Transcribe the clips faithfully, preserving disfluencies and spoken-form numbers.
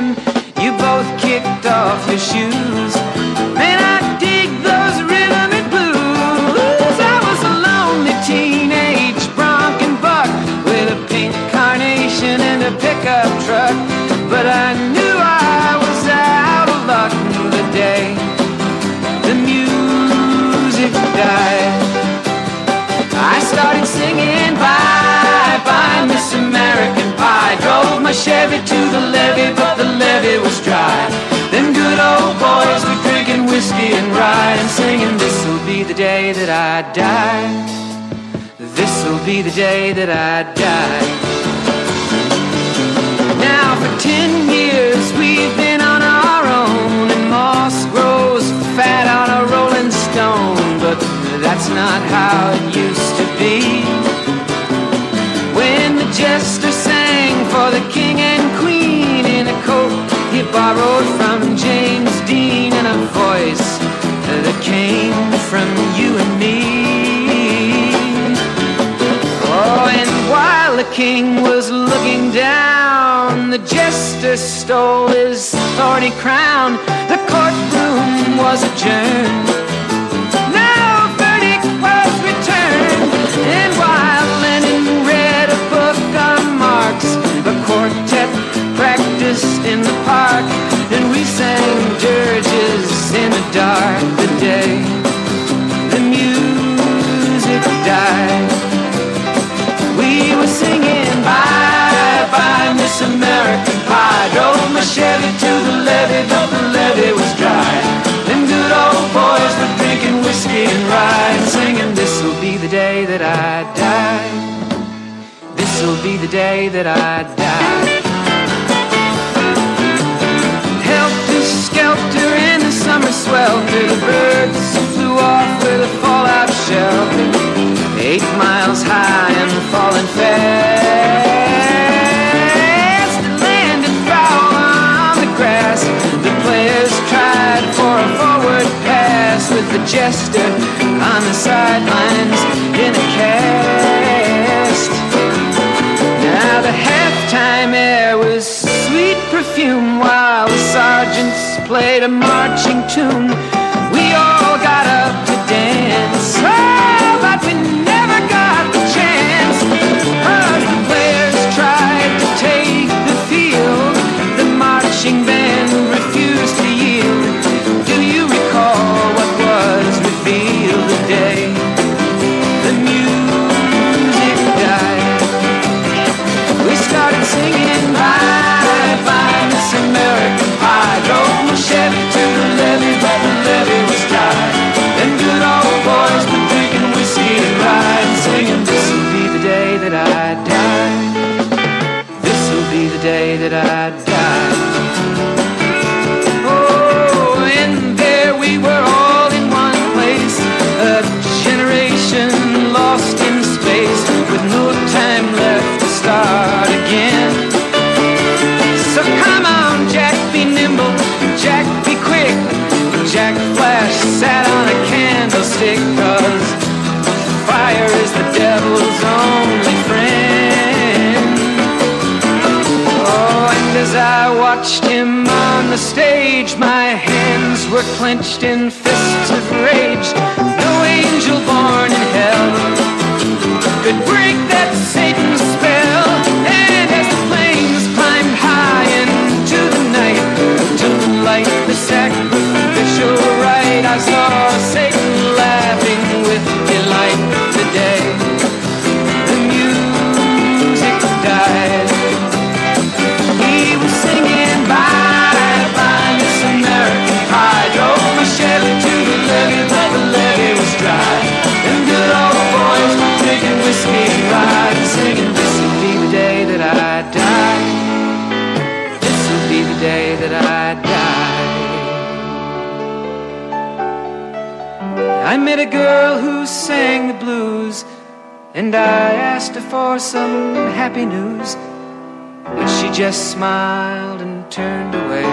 him, you both kicked off your shoes. Man, I dig those rhythm and blues. I was a lonely teenage bronc and buck with a pink carnation and a pickup truck, but I knew I was out of luck the day the music died. I started singing bye bye Miss American Pie. Drove my Chevy to the levee, but the levee was dry. Them good old boys were drinking whiskey and rye and singing, this'll be the day that I die. This'll be the day that I die. Now for ten years we've been on our own, and moss grows fat on a rolling stone, but that's not how it used to be. When the jester sang for the king and queen in a coat he borrowed from James Dean, and a voice that came from you and me. Oh, and while the king was looking down, the jester stole his thorny crown. The courtroom was adjourned. No verdict was returned. And while Lenin read a book on Marx, a quartet practiced in the park, and we sang dirges in the dark the day the music died. We were singing bye bye Miss American Pie. Drove my Chevy to the levee, but the levee was dry. Them good old boys were drinking whiskey and rye and singing, this'll be the day that I die. This'll be the day that I die. Helter-skelter in the summer swelter, the birds flew off with a fallout shelter, eight miles high and falling fast. It landed foul on the grass. The players tried for a forward pass, with the jester on the sidelines in a cast. Now the halftime air was sweet perfume while the sergeants played a marching tune. We all got up to dance, oh, but we never got the chance. As the players tried to take the field, the marching band refused to yield. Do you recall what was revealed the day the music died? We started singing bye bye Miss American Pie. Drove my Chevy to the levee, but the levee was dry. Them good old boys were drinking whiskey and rye and singing, this'll be the day that I die. This'll be the day that I die. Oh, and there we were all in one place, a generation lost in space, with no time left to start again. So come on, Jack, be nimble, Jack, be quick. Jack Flash sat on a candlestick, 'cause fire is the devil's only friend. Oh, and as I watched him on the stage, my hands were clenched in fists of rage. No angel born in hell could break that Satan's spell. And as the flames climbed high into the night to light the sacrificial rite, I saw Satan laughing with delight the day the music died. He was singing bye bye Miss American Pie. Drove my Chevy to the levee, but the levee was dry. Them good old boys were drinking whiskey and rye and singing, this'll be the day that I die. This'll be the day that I die. I met a girl who sang the blues, and I asked her for some happy news, but she just smiled and turned away.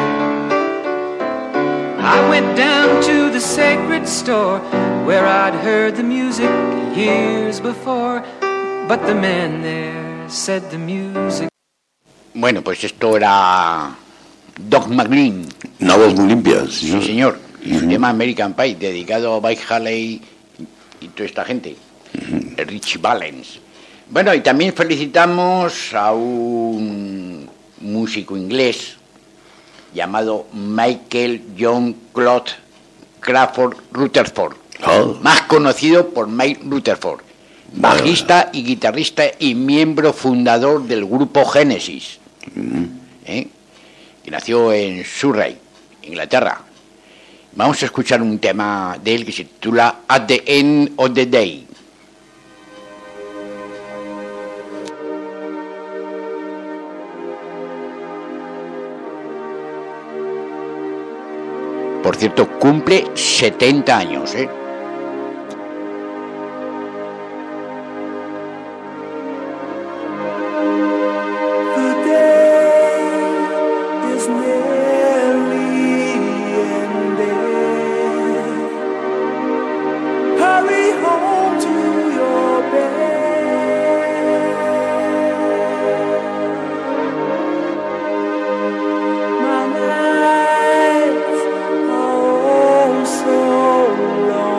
I went down to the sacred store where I'd heard the music years before, but the man there said the music. Bueno, pues esto era Doug McLean. Una voz muy limpia, sí, Sí, señor. Y Uh-huh. un tema American Pie, dedicado a Mike Haley y toda esta gente. Uh-huh. Richie Valens. Bueno, y también felicitamos a un músico inglés llamado Michael John Claude Crawford Rutherford, Oh. más conocido por Mike Rutherford, bajista y guitarrista y miembro fundador del grupo Genesis, uh-huh. ¿eh? que nació en Surrey, Inglaterra. Vamos a escuchar un tema de él que se titula At the End of the Day. Por cierto, cumple setenta años, ¿eh? My nights are oh so long.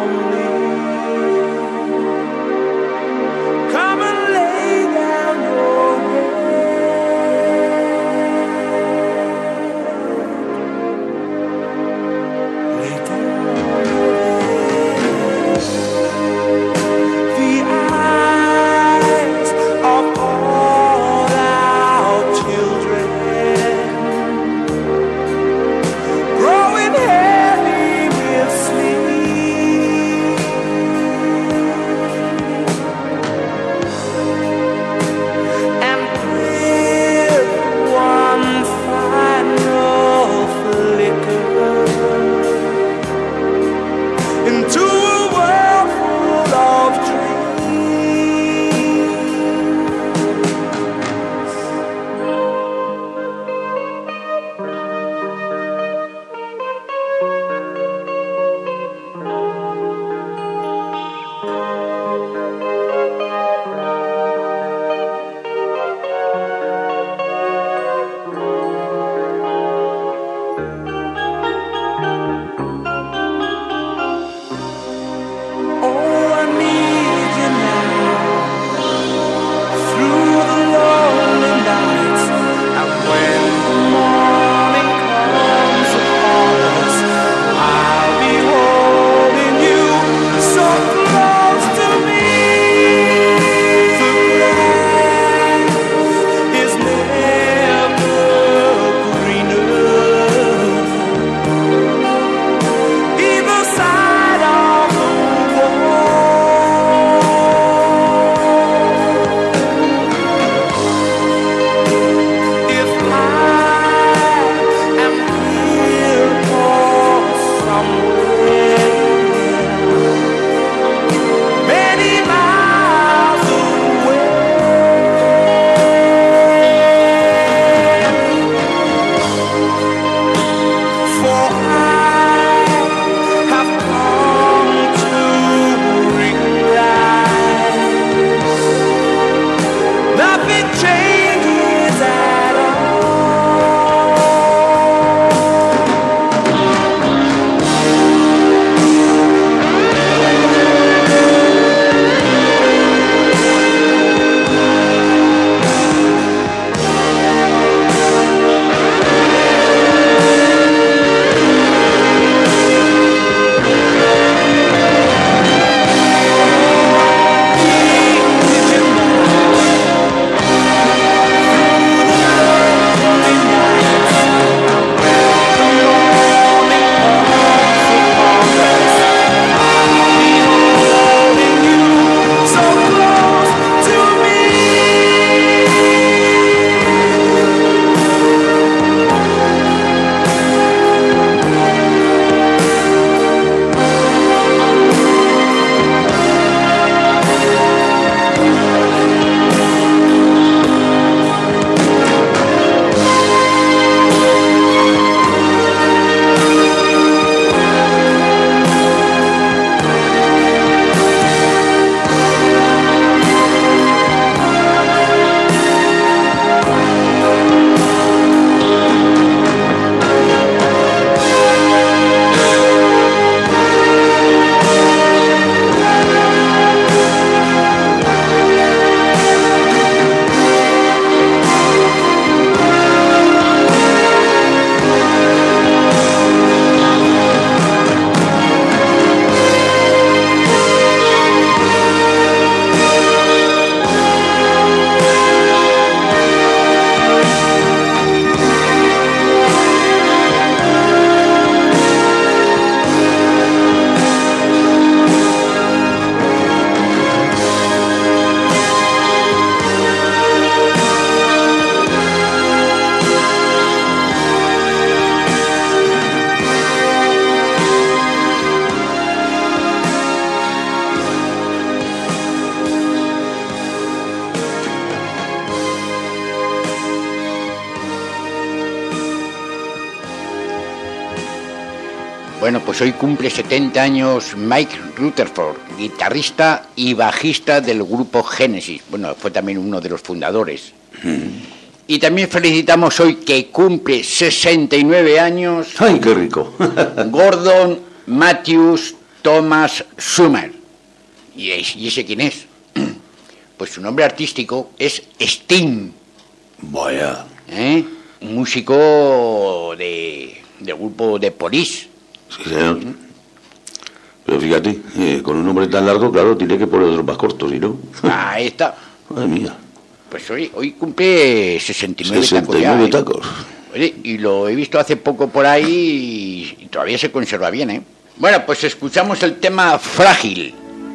Bueno, pues hoy cumple setenta años Mike Rutherford, guitarrista y bajista del grupo Genesis. Bueno, fue también uno de los fundadores. Mm. Y también felicitamos hoy que cumple sesenta y nueve años... ¡Ay, qué rico! Gordon Matthews Thomas Summer. ¿Y ese quién es? Pues su nombre artístico es Sting. Vaya. ¿Eh? Un músico de, del grupo de Police. Sí, señor. ¿Mm? Pero fíjate, eh, con un nombre tan largo, claro, tiene que poner otros más cortos, ¿y no? Ahí está. Madre mía. Pues hoy, hoy cumple sesenta y nueve, sesenta y nueve tacos. tacos. ¿eh? Oye, y lo he visto hace poco por ahí y todavía se conserva bien, ¿eh? Bueno, pues escuchamos el tema Frágil.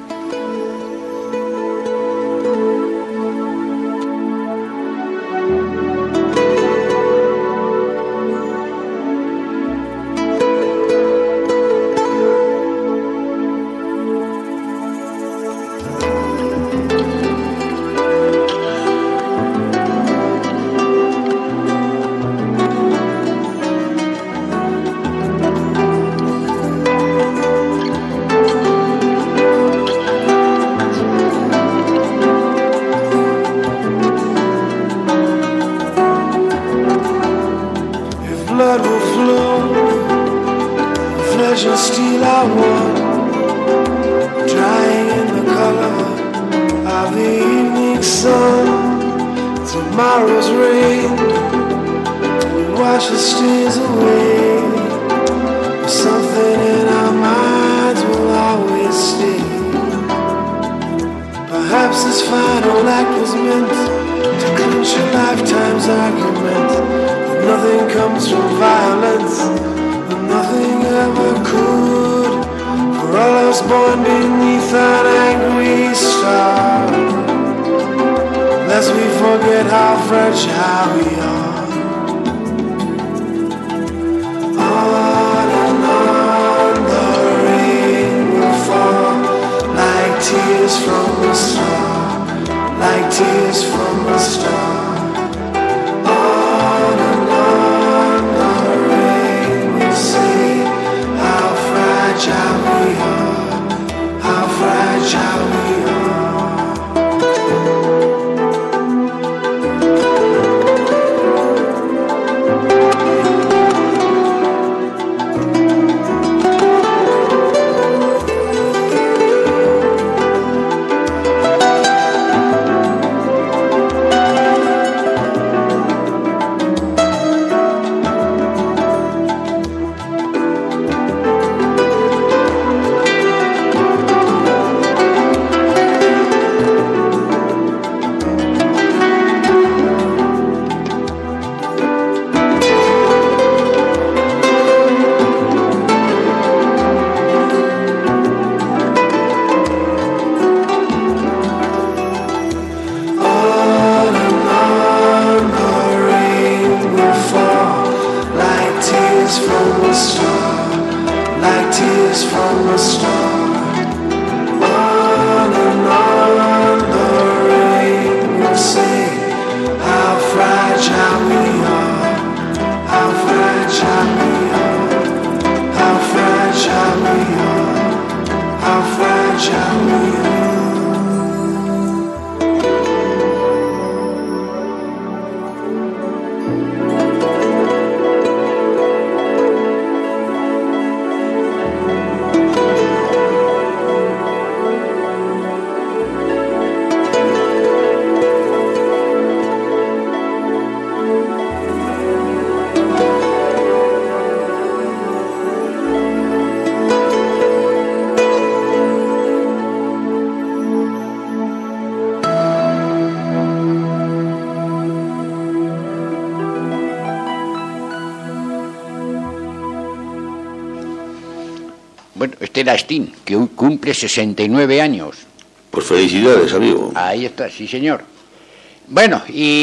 Bueno, este era Sting, que hoy cumple sesenta y nueve años. Pues felicidades, amigo. Ahí está, sí, señor. Bueno,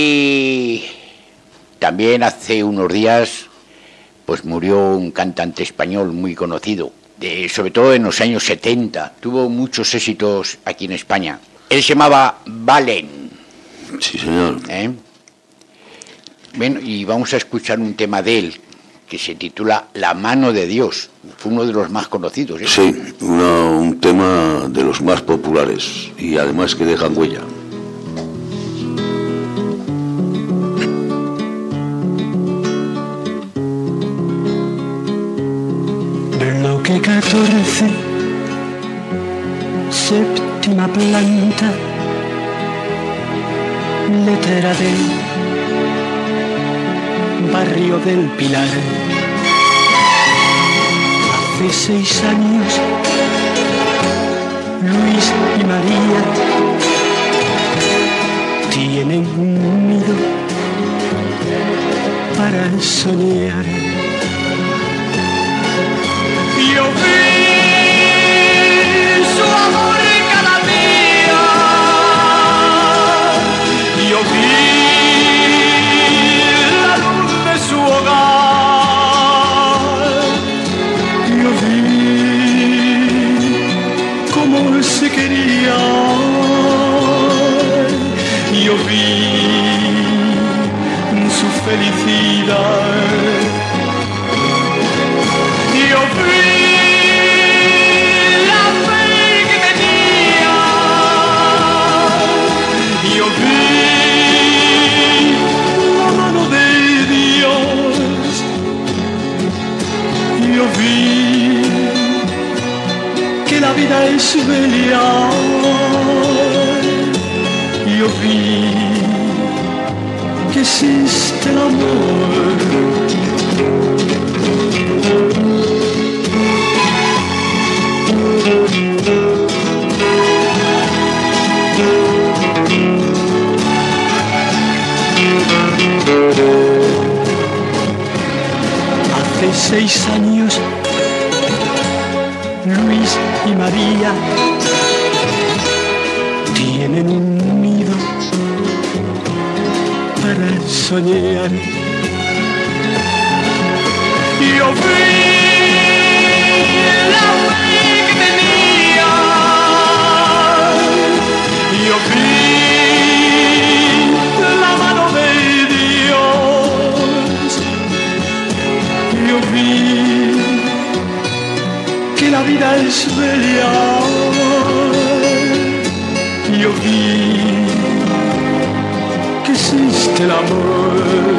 y también hace unos días pues murió un cantante español muy conocido, de, sobre todo en los años setenta. Tuvo muchos éxitos aquí en España. Él se llamaba Valen. Sí, señor. ¿Eh? Bueno, y vamos a escuchar un tema de él, que se titula La mano de Dios. Fue uno de los más conocidos, ¿eh? Sí, una, un tema de los más populares y además que dejan huella. Bloque catorce, séptima planta, letra D, barrio del Pilar. Hace seis años, Luis y María tienen un nido para soñar. Yo vi su amor cada día, yo vi la luz de su hogar, yo vi cómo se quería, yo vi su felicidad, yo vi la vida es bella, yo vi que existe el amor. Hace seis años Luis y María tienen un nido para soñar. Yo vi la fe que tenía, yo vi la mano de Dios, yo vi que la vida es bella, yo vi que existe el amor.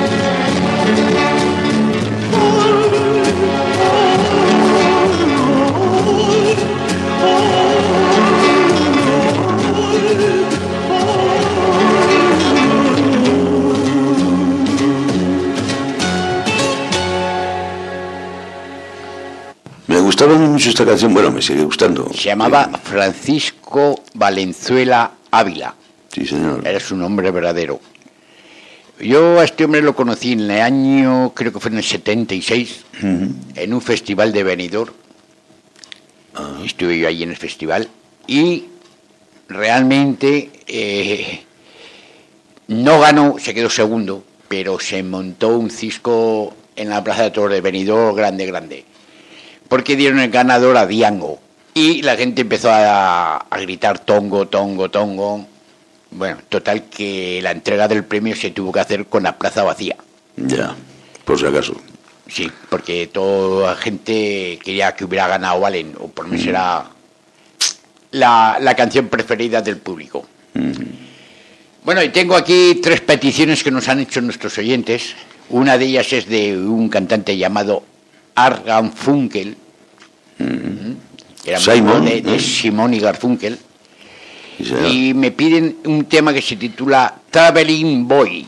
Me gustaba mucho esta canción, bueno, me sigue gustando. Se llamaba Francisco Valenzuela Ávila. Sí, señor. Era su nombre verdadero. Yo a este hombre lo conocí en el año, creo que fue en el setenta y seis, uh-huh. en un festival de Benidorm. Uh-huh. Estuve yo ahí en el festival y realmente eh, no ganó, se quedó segundo, pero se montó un cisco en la Plaza de Toros de Benidorm grande, grande. Porque dieron el ganador a Diango. Y la gente empezó a, a gritar tongo, tongo, tongo. Bueno, total que la entrega del premio se tuvo que hacer con la plaza vacía. Ya, por si acaso. Sí, porque toda la gente quería que hubiera ganado Valen, o por mí será la, la canción preferida del público. Mm. Bueno, y tengo aquí tres peticiones que nos han hecho nuestros oyentes. Una de ellas es de un cantante llamado Art Garfunkel, mm. era Simon, de, de Simon y Garfunkel. Sí, y me piden un tema que se titula Traveling Boy.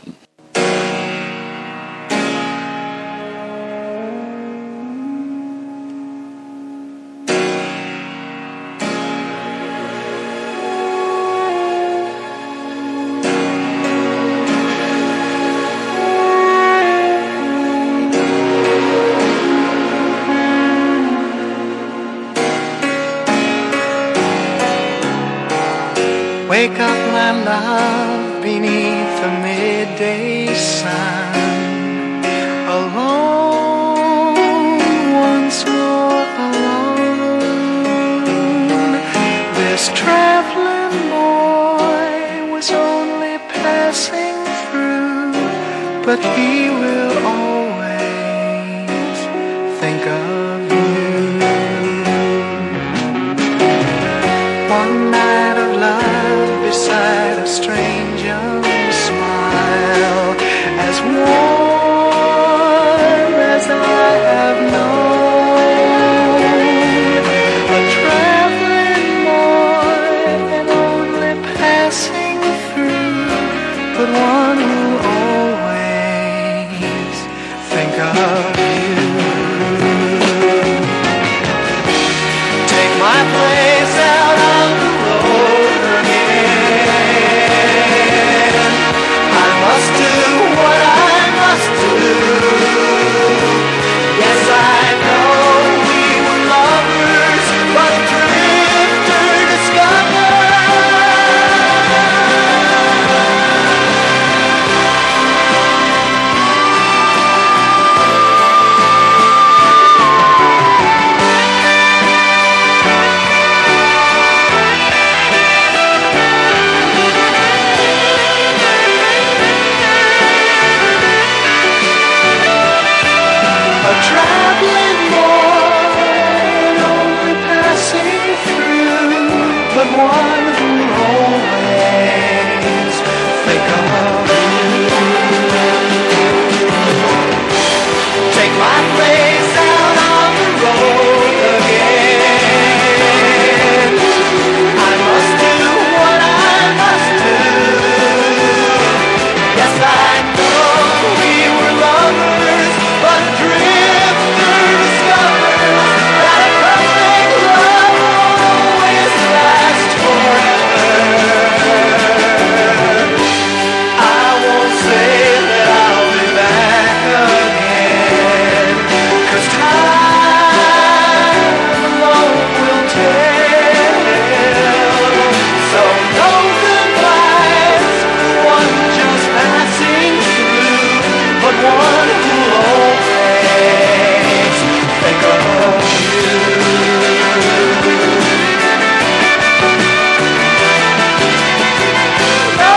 Wake up, my love, beneath the midday sun. Alone, once more alone. This traveling boy was only passing through, but he will always think of you. One night of love beside a strange young smile, as warm as I have known. A traveling boy and only passing through, but one who always think of you. Take my place out on the road again. I must do what I must do. Yes, I know we were lovers, but drifter traveling boy, only passing through, but one who always think of you. Take my place out on the road again. I must do what I must do. Yes, I know we were lovers, but drifter discovers that a perfect love always lasts forever. I won't say that I'll be back again, 'cause time alone will tell. So no goodbyes, one just passing through, but one who always think of you. No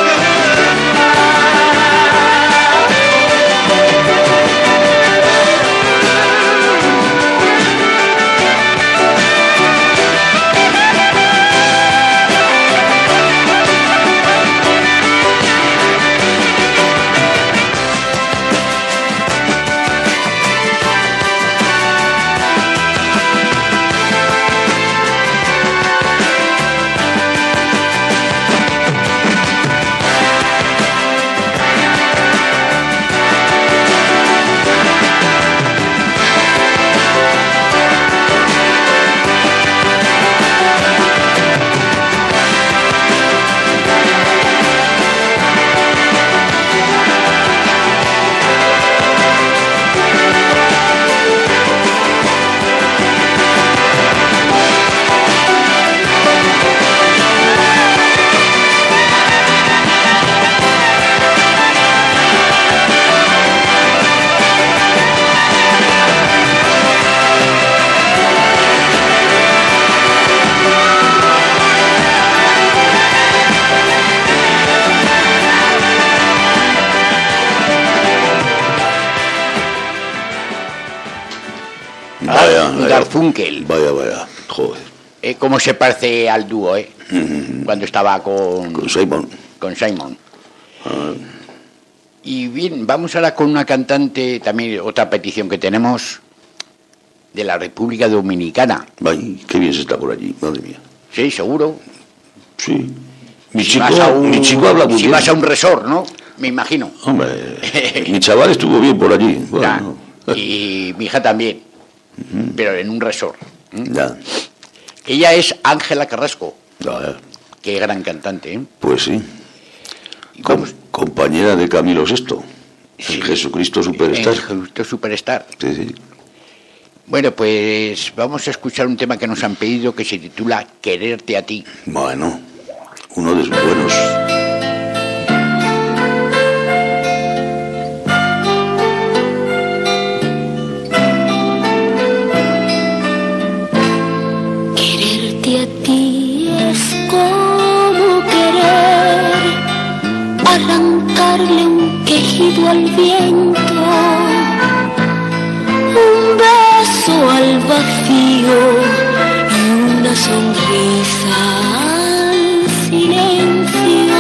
Vaya, vaya. Garfunkel. Vaya, vaya. Joder. Eh, ¿Cómo se parece al dúo, eh? Mm. Cuando estaba con, Con Simon. con Simon. Ah, Y bien, vamos ahora con una cantante, también otra petición que tenemos, de la República Dominicana. ay, qué bien se está por allí, madre mía. Sí, seguro. Sí. Mi Si chico, vas a un- mi chico habla muy Si bien. vas a un resort, ¿no? Me imagino. Hombre, mi chaval estuvo bien por allí. Ya. Bueno, Y mi hija también, pero en un resort. ya. Ella es Ángela Carrasco, Ya, qué gran cantante, ¿eh? pues sí. Y Com- vamos- compañera de Camilo sexto. Sí. En Jesucristo Superstar. En Jesucristo Superstar. Sí, sí. Bueno, pues vamos a escuchar un tema que nos han pedido que se titula Quererte a ti. Bueno, uno de sus buenos. Quererte a ti es como querer arrancarle un quejido al viento, un beso silencio y una sonrisa al silencio.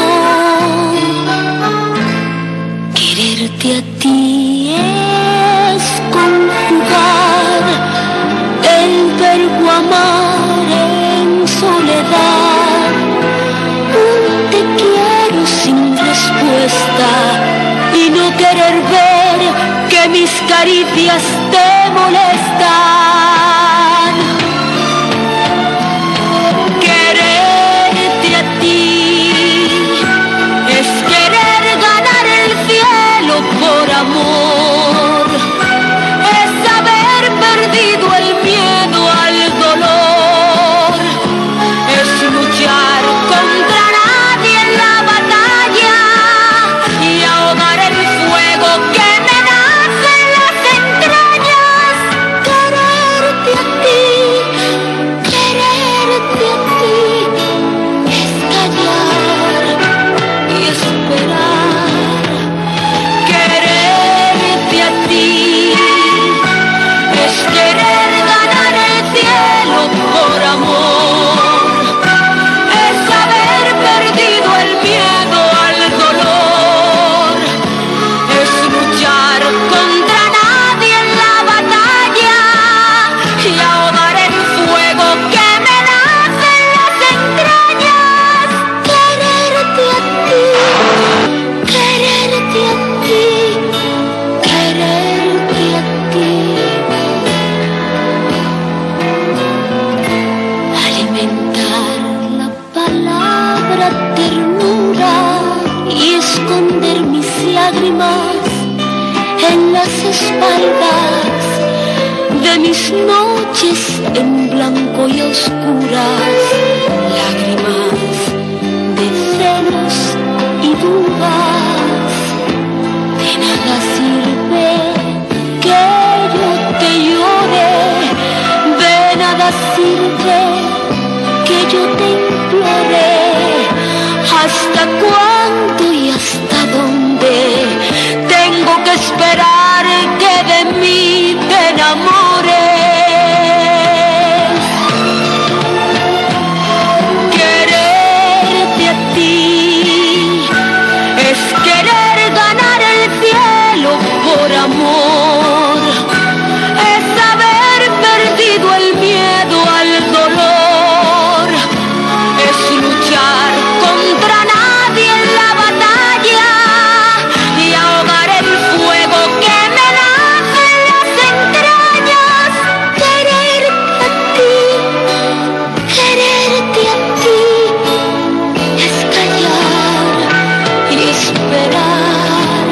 Quererte a ti es conjugar el verbo amar en soledad, un te quiero sin respuesta y no querer ver que mis caricias te molestan. Quererte a ti es querer ganar el cielo por amor, es haber perdido el miedo al dolor, es luchar contra nadie en la batalla y ahogar el fuego que me nace en las entrañas. Quererte a ti, quererte a ti, es callar y esperar. Quererte a ti es querer ganar el cielo por amor, es haber perdido el miedo al dolor, es luchar contra nadie en la batalla y ahogar el fuego que me nace en las entrañas. Quererte a ti, quererte a ti, quererte a ti. Alimentar la palabra ternura y esconder mis lágrimas en las espaldas de mis noches en blanco y oscuras, lágrimas de celos y dudas. De nada sirve que yo te llore, de nada sirve que yo te implore. ¿Hasta cuándo y hasta dónde tengo que esperar que de mí te enamores? Quererte a ti es querer ganar el cielo por amor, es haber perdido el miedo al dolor, es luchar contra nadie en la batalla y ahogar el fuego que me nace en las entrañas. Quererte a ti, quererte a ti, es callar y esperar.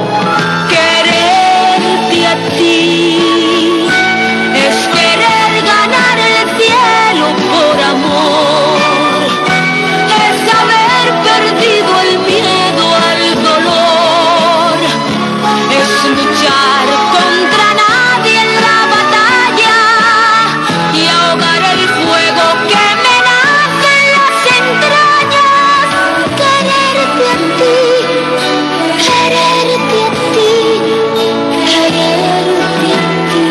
Quererte a ti es querer ganar el cielo por amor, es haber perdido el miedo al dolor, es luchar contra nadie en la batalla y ahogar el fuego que me nace en las entrañas. Quererte a ti, quererte a ti, quererte a ti.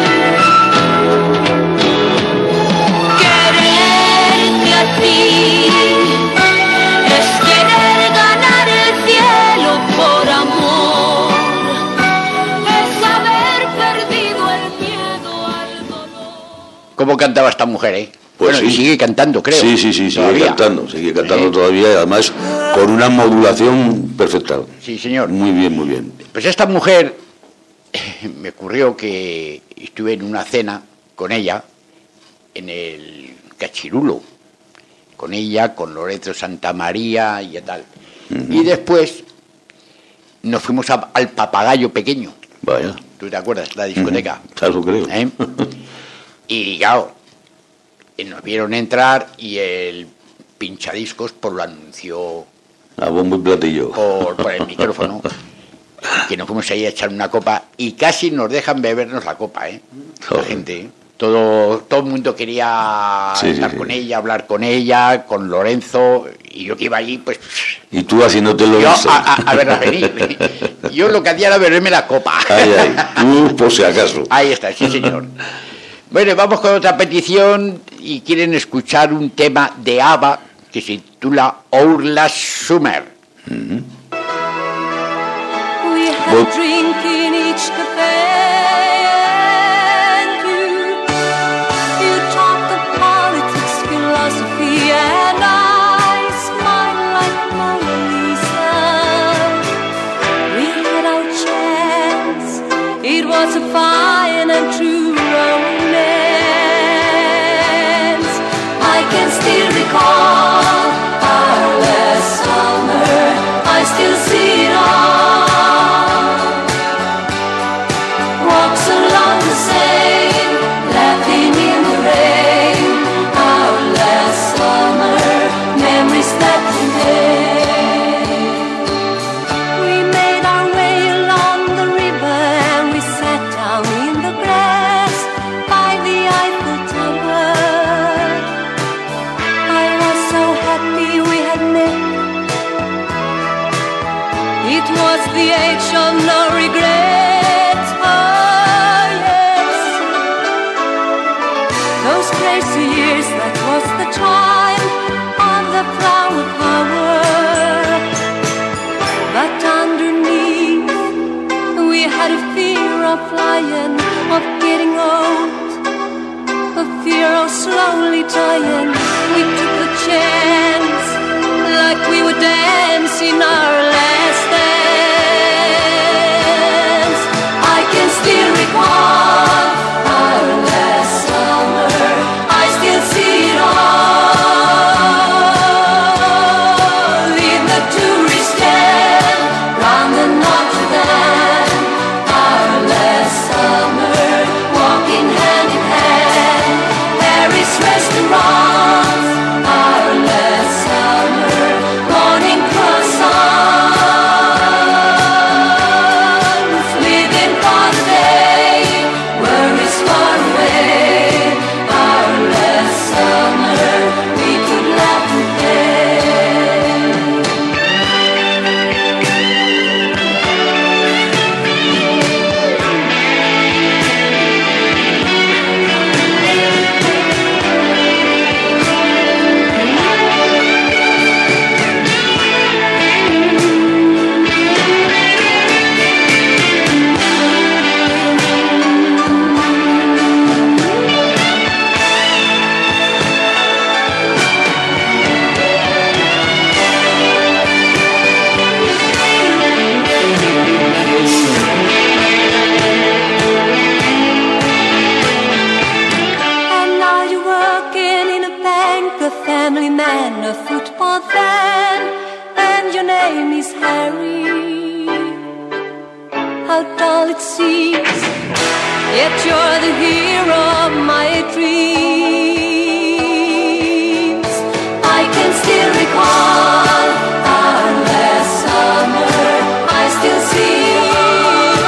Quererte a ti es querer ganar el cielo por amor, es haber perdido el miedo al dolor. ¿Cómo cantaba esta mujer, eh? Pues bueno, y sí. sigue cantando, creo. Sí, sí, sí, sigue todavía. cantando, sigue cantando ¿Eh? todavía, y además con una modulación perfecta. Sí, señor. Muy bien, muy bien. Pues esta mujer, me ocurrió que estuve en una cena con ella en el Cachirulo, con ella, con Lorenzo Santamaría y tal. Uh-huh. Y después nos fuimos a, al Papagayo Pequeño. Vaya. ¿Tú te acuerdas? La discoteca. Uh-huh. Claro, creo. ¿Eh? Y claro, nos vieron entrar y el pinchadiscos pues lo anunció a bombo y platillo por, por el micrófono, que nos fuimos ahí a echar una copa y casi nos dejan bebernos la copa, ¿eh? La gente, ¿eh? Todo, todo el mundo quería sí, estar sí, con sí. ella, hablar con ella, con Lorenzo, y yo que iba allí, pues... Y tú haciéndote lo mismo. A, a, a verla venir. Yo lo que hacía era beberme la copa. Ay, ay, tú por si acaso. Ahí está, sí señor. Bueno, vamos con otra petición y quieren escuchar un tema de ABBA que se titula Our Last Summer. We had a drink in each cafe and you, you talked of politics, philosophy, and I smiled like Mona Lisa. We had our chance, it was a fine and true romance. I can still recall our last summer, I still see it all. Walks along the Seine, laughing in the rain. Our last summer, memories that remain. We made our way along the river and we sat down in the grass by the Eiffel Tower. I was so happy we had met. It was the age of no regrets. Oh yes, those crazy years, that was the time of the flower power. But underneath we had a fear of flying, of getting old, a fear of slowly dying. We took a chance, like we were dancing our last dance. I can still recall our last summer, I still see it all. In the tourist camp, round the Notre Dame. Our last summer, walking hand in hand. Paris restaurants. Our last summer, morning croissants. Living for the day, worries far away. Our last summer, we could laugh and play. And now you're working in a bank, a family man, a football fan, and your name is Harry. How dull it seems, yet you're the hero of my dreams. I can still recall our last summer, I still see it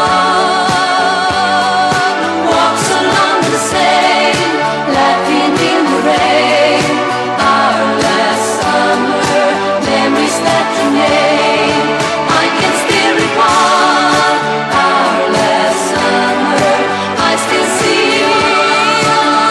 all. Walks along the Seine, laughing in the rain. Our last summer, memories that remain. I can still recall our last summer, I still see it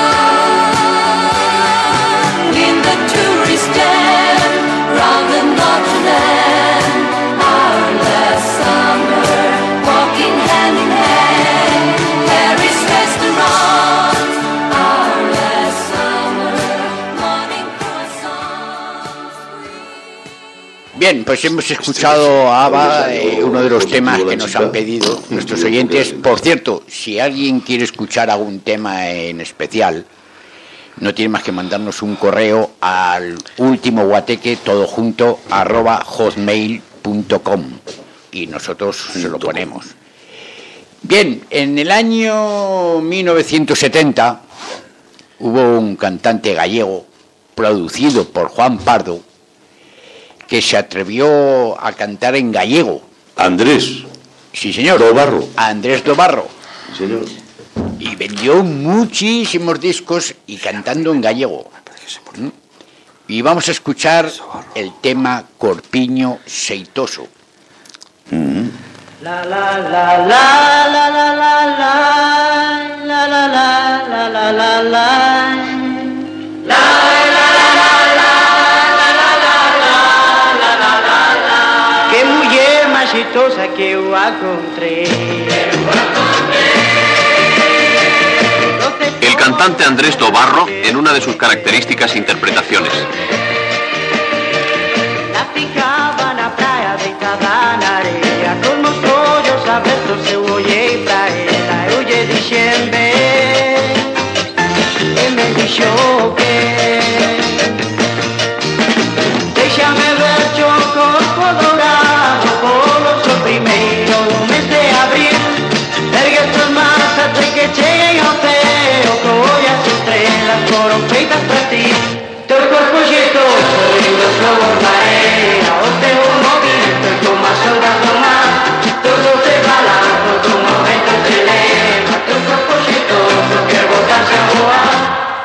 all. In the tourist camp, round the Notre Dame. Our last summer, walking hand in hand. Paris restaurants. Our last summer, morning croissants. Bien, pues hemos escuchado a ABBA, eh, uno de los temas que nos han pedido nuestros oyentes. Por cierto, si alguien quiere escuchar algún tema en especial, no tiene más que mandarnos un correo al último guateque, todo junto, arroba hotmail punto com y nosotros se lo ponemos. Bien, en el año mil novecientos setenta hubo un cantante gallego producido por Juan Pardo que se atrevió a cantar en gallego. Andrés. Sí, señor. Dobarro. Andrés Dobarro. Señor. Y vendió muchísimos discos y cantando en gallego. ¿Mm? Y vamos a escuchar el tema Corpiño Seitoso. Mm-hmm. La la la la la la la la la la la la la la la. La la la la la la la la la la la. Que mujer más chistosa que yo encontré. El cantante Andrés Dobarro en una de sus características interpretaciones. La ficava na praia deitada na areia, com os olhos abertos eu olhei pra ela, eu lhe disse bem, e me disse o quê? Deixa-me ver teu corpo dourado, polo seu primeiro do mês de abril, ergue tus mãos até que cheguem ao céu, que as estrelas foram feitas pra ti, teu corpo jeitoso, lindo flor na areia, o teu movimento é como a sombra do mar, tudo te balança, tu momento te leva, teu corpo jeitoso, quer voltar-se a voar.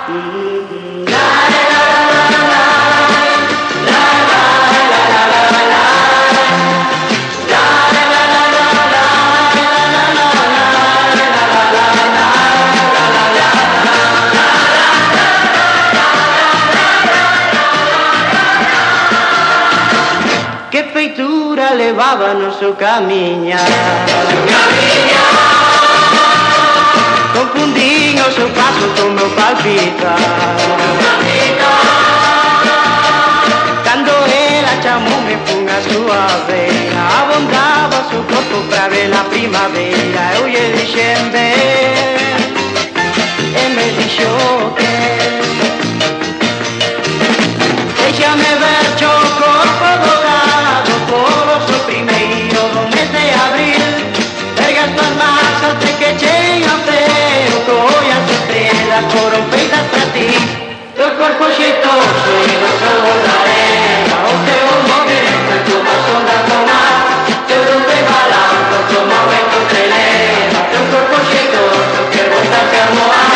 Que feitura levava no seu caminhar, confundindo o seu passo com o meu palpitar. Quando ela chamou-me com a sua veia, abundava seu corpo pra ver na primavera, eu lhe disse bem, e me disse o quê? Deixa-me ver teu corpo dourado, polo seu primeiro do mês de abril, ergue as tuas mãos até que chegue ao céu, que as estrelas foram feitas pra ti, teu corpo jeitoso e no sol da areia, o teu movimento é como a sombra do mar, tudo te balança, teu momento te leva, teu corpo jeitoso quer voltar-se a voar.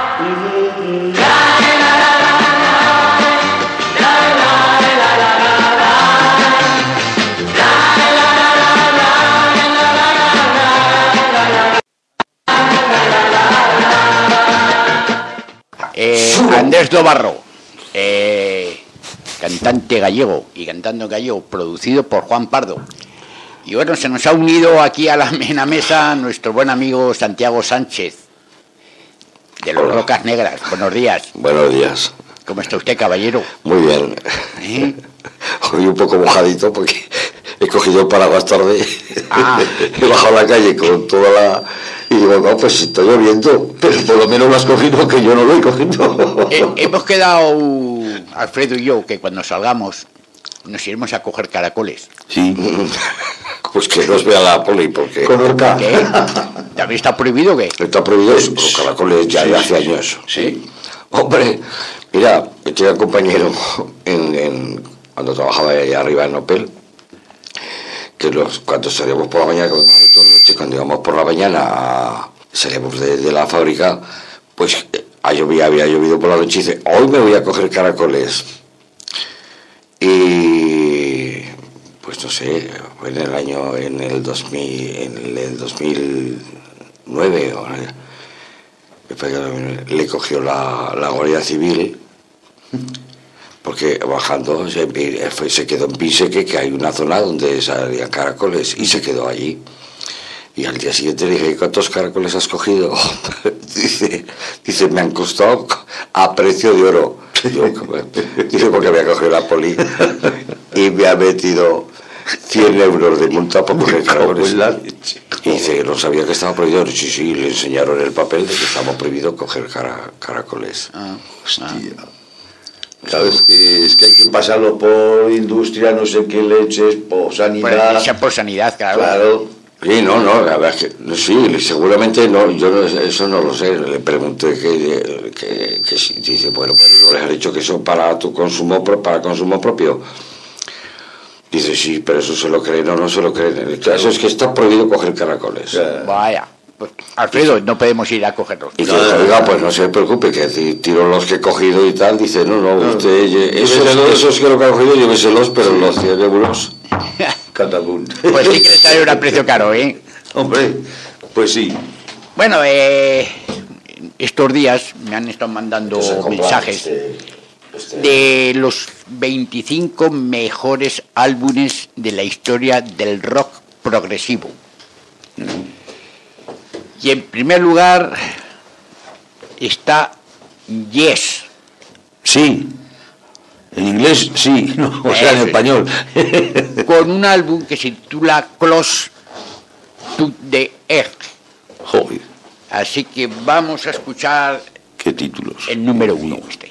Eh, Andrés Dobarro, eh, cantante gallego y cantando en gallego, producido por Juan Pardo. Y bueno, se nos ha unido aquí a la, en la mesa nuestro buen amigo Santiago Sánchez, de los Hola. Rocas Negras. Buenos días. Buenos días. ¿Cómo está usted, caballero? Muy bien. ¿Eh? Hoy un poco mojadito porque he cogido el paraguas tarde. Ah. He bajado a la calle con toda la... Y digo, no, pues está lloviendo, pero por lo menos lo has cogido, que yo no lo he cogido. Eh, hemos quedado, Alfredo y yo, que cuando salgamos nos iremos a coger caracoles. Sí. Pues que nos vea la poli, porque... Con horca. ¿Qué? ¿También está prohibido o qué? Está prohibido eso, los caracoles ya de hace años. Sí. Hombre, mira, yo tenía un compañero en, en, cuando trabajaba allá arriba en Opel, que los, cuando salíamos por la mañana, cuando íbamos por la mañana, salíamos de, de la fábrica, pues a llovía, había llovido por la noche y dice, hoy me voy a coger caracoles. Y pues no sé, fue en el año, en el dos mil, en el dos mil nueve, o, le cogió la, la Guardia Civil, porque bajando se, se quedó en Pinseque, que hay una zona donde salían caracoles, y se quedó allí. Y al día siguiente le dije, ¿cuántos caracoles has cogido? dice, dice, me han costado a precio de oro. Yo, dice, porque había cogido la poli y me ha metido cien euros de multa por coger caracoles. Y dice, no sabía que estaba prohibido. Sí, sí, le enseñaron el papel de que estamos prohibido coger cara, caracoles. Ah, Hostia. ¿Sabes? Que es que hay que pasarlo por industria, no sé qué leches, por sanidad. Pues, sea por sanidad, claro. Claro. Sí, no, no, la verdad es que sí, seguramente no, yo no, eso no lo sé. Le pregunté que, que, que si, dice, bueno, pues no les ha dicho que son para tu consumo, para consumo propio. Dice, sí, pero eso se lo creen o no se lo creen. El caso es que está prohibido coger caracoles. Claro. Vaya. Pues, Alfredo, no podemos ir a cogerlos. Y dice, oiga, pues no se preocupe, que si tiro los que he cogido y tal, dice, no, no, usted, esos, esos que lo que ha cogido, lléveselos, pero los cien euros... Cada uno. Pues sí que le sale un precio caro, ¿eh? Hombre, pues sí. Bueno, eh, estos días me han estado mandando mensajes Este, este, de los veinticinco mejores álbumes de la historia del rock progresivo. Y en primer lugar está Yes. Sí. En inglés sí, no, o sea, en Eso es. español. Con un álbum que se titula Close to the Earth. Joder, Así que vamos a escuchar qué títulos. el número uno. Este.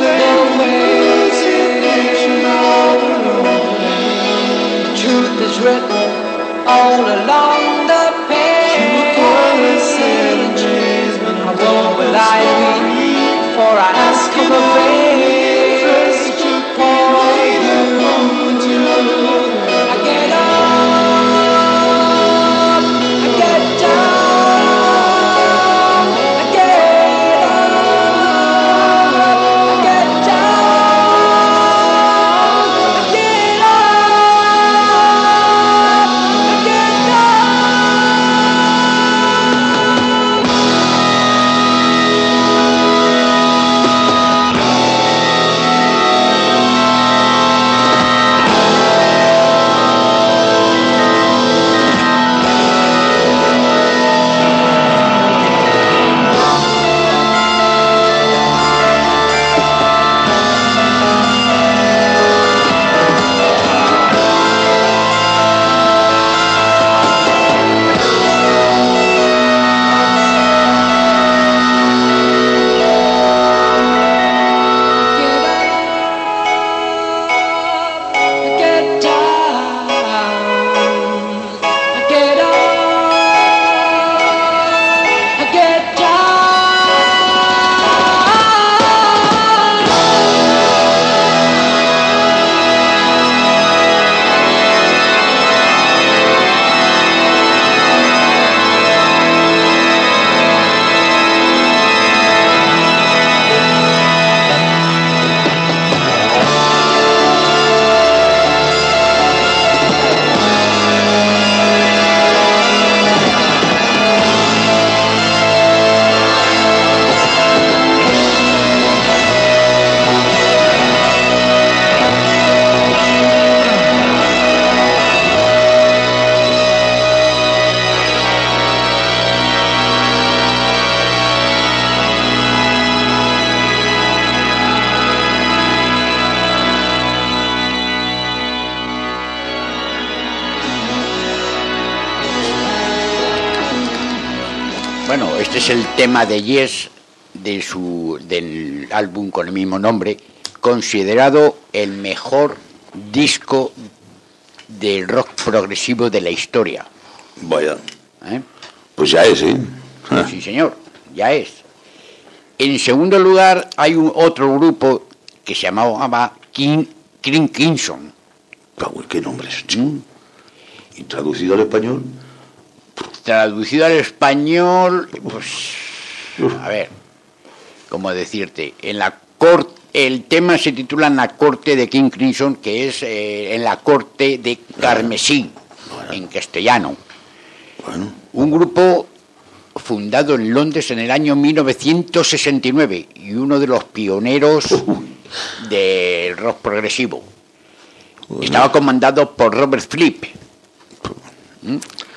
the ways of the road. The truth is written all along the page. I won't belie me, for I ask of a favor. Bueno, este es el tema de Yes de su, del álbum con el mismo nombre, considerado el mejor disco de rock progresivo de la historia. Vaya. ¿Eh? Pues ya es, ¿eh? Sí, señor, ya es. En segundo lugar hay un otro grupo que se llamaba King, King Crimson. Uy, qué nombre es, chico. ¿Mm? ¿Y traducido al español? Traducido al español, pues, a ver, ¿cómo decirte? En la corte, el tema se titula En la corte de King Crimson, que es eh, en la corte de Carmesí, bueno. En castellano. Bueno. Un grupo fundado en Londres en el año mil novecientos sesenta y nueve y uno de los pioneros uh. del rock progresivo. Bueno. Estaba comandado por Robert Fripp. ¿Mm?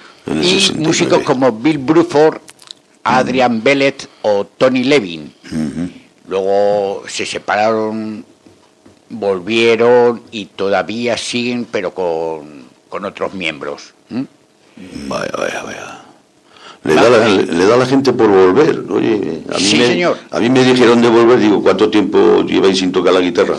Y músicos como Bill Bruford, Adrian uh-huh. Bellett o Tony Levin. Uh-huh. Luego se separaron, volvieron y todavía siguen, pero con, con otros miembros. ¿Mm? Vaya, vaya, vaya. Le da, la, le, le da a la gente por volver. Oye, a mí, sí, me, señor. A mí me dijeron de volver, digo, ¿cuánto tiempo lleváis sin tocar la guitarra?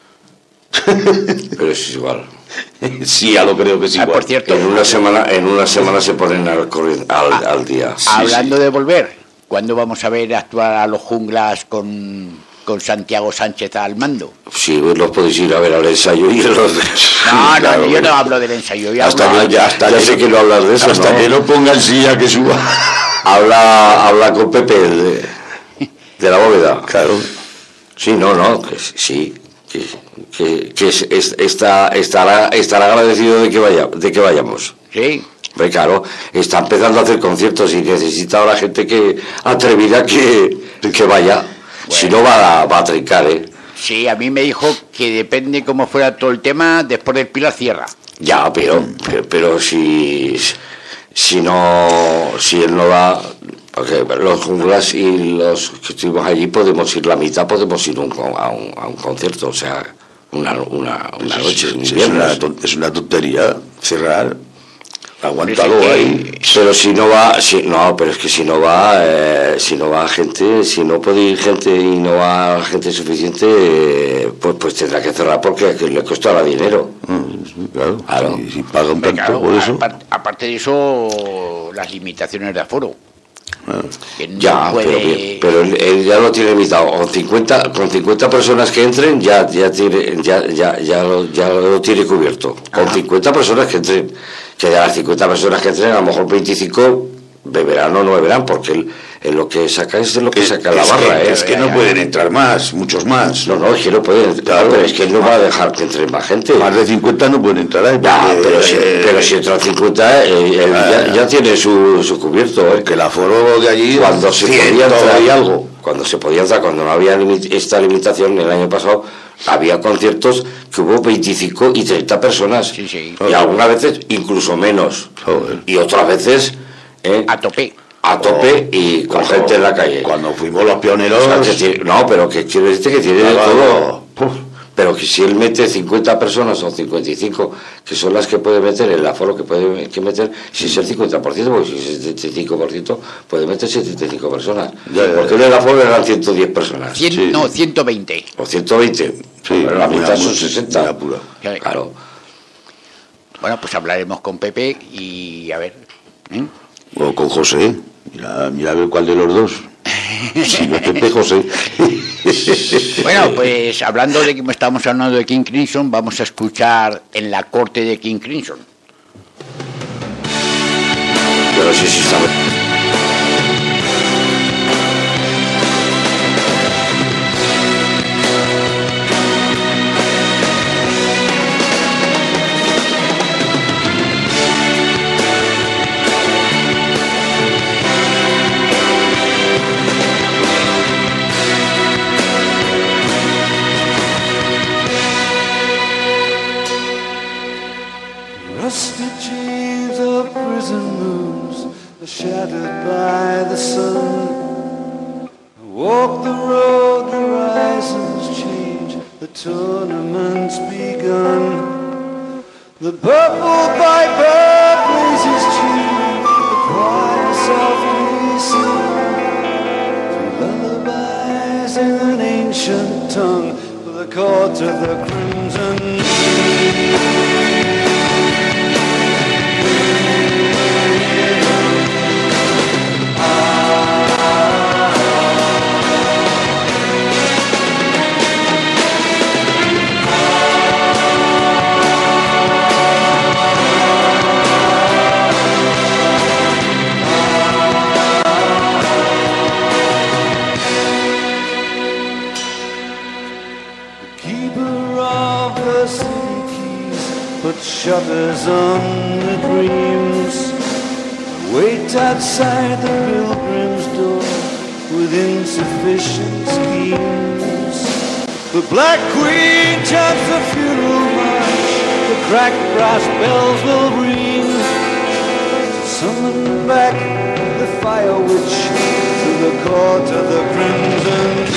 Pero es igual. Sí, ya lo creo que sí. Ah, por cierto, en una semana, en una semana se ponen al, al, a, al día. Sí, hablando sí. de volver, ¿cuándo vamos a ver actuar a los Junglas con, con Santiago Sánchez al mando? Sí, vos los podéis ir a ver al ensayo y los... No, no, claro, yo no hablo del ensayo. Yo hasta hablo, que, ya, hasta ya sé que no hablas de eso. Hasta ¿no? que no pongan silla que suba. habla, habla con Pepe de, de la bóveda. Claro. Sí, no, no, que sí. Que, que, que es, es, está, estará, estará agradecido de que vaya, de que vayamos. Sí. Pues claro, está empezando a hacer conciertos y necesita a la gente que atrevida que, que vaya. Bueno. Si no va a, va a trincar, ¿eh? Sí, a mí me dijo que depende cómo fuera todo el tema, después del Pilar cierra. Ya, pero, pero, pero si, si no, si él no va... Porque los Junglas y los que estuvimos allí podemos ir la mitad, podemos ir un, a, un, a un concierto, o sea, una, una, una noche. Es, es, una, es una tontería cerrar. Aguántalo Parece que- ahí. Pero si no va, si, no, pero es que si no va, eh, si no va gente, si no puede ir gente y no va gente suficiente, eh, pues pues tendrá que cerrar porque que le costará dinero. Mm, sí, claro. Claro. Si, si pagan Hombre, tanto claro, por eso. apar- aparte de eso, las limitaciones de aforo. Ah, Que no Ya, puede... pero, bien, pero él, él ya lo tiene limitado. Con cincuenta, con cincuenta personas que entren, ya, ya tiene, ya, ya, ya, lo, ya lo tiene cubierto. Con Ajá. cincuenta personas que entren, que de las cincuenta personas que entren, a lo mejor veinticinco beberán o no beberán, porque él, él lo que saca es de lo que es, saca la es barra, que, ¿eh? es que no pueden entrar más, muchos más. No, no, es que no pueden, claro, pero es que él no va a dejar que entre más gente. Más de cincuenta no pueden entrar ahí. Ya, porque, pero si, eh, pero si entran cincuenta, eh, él ya, Ah, ya tiene su, su cubierto. ¿eh? porque el aforo de allí. Cuando se podía ciento entrar, y algo. cuando se podía entrar, cuando no había limit- esta limitación el año pasado, había conciertos que hubo veinticinco y treinta personas. Sí, sí. Y algunas veces incluso menos. Joder. Y otras veces eh, A tope. a tope y con Cuando- gente en la calle. Cuando fuimos los O pioneros. sea, que tiene- no, pero que quiere decir que tiene de Claro, todo. puf. Pero que si él mete cincuenta personas o cincuenta y cinco, que son las que puede meter, el aforo que puede que meter, si es el cincuenta por ciento, porque si es el setenta y cinco por ciento, puede meter setenta y cinco personas. Ya, ya, Porque ya. el aforo eran ciento diez personas. Cien- Sí. No, ciento veinte. O ciento veinte. Sí, pero la muy mitad apura, son sesenta. muy apura. Claro. Bueno, pues hablaremos con Pepe y a ver. ¿eh? O con José. Mira, mira a ver cuál de los dos. Si no te pe, José. Bueno, pues hablando de que estamos hablando de King Crimson, vamos a escuchar En la corte de King Crimson. Yo no sé si sabe. Rusty chains of prison moves are shattered by the sun. I walk the road, the horizons change, the tournament's begun. The purple piper plays his tune, the choir softly sing to lullabies in an ancient tongue for the court of the crimson. Keeper of the city keys, put shutters on the dreams. Wait outside the pilgrim's door with insufficient schemes. The Black Queen chants the funeral march, the cracked brass bells will ring. Summon back the fire witch to the court of the crimson.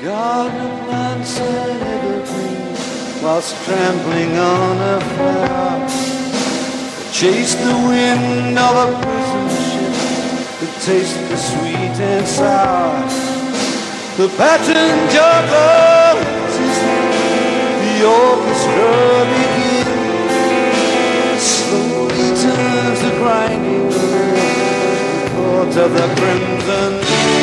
garden of plants and evergreens, whilst trampling on a flower. Chase the wind of a prison ship that tastes the sweet and sour. The pattern juggler hits his hand, the orchestra begins. Slowly turns the grinding wheel, the court of the crimson.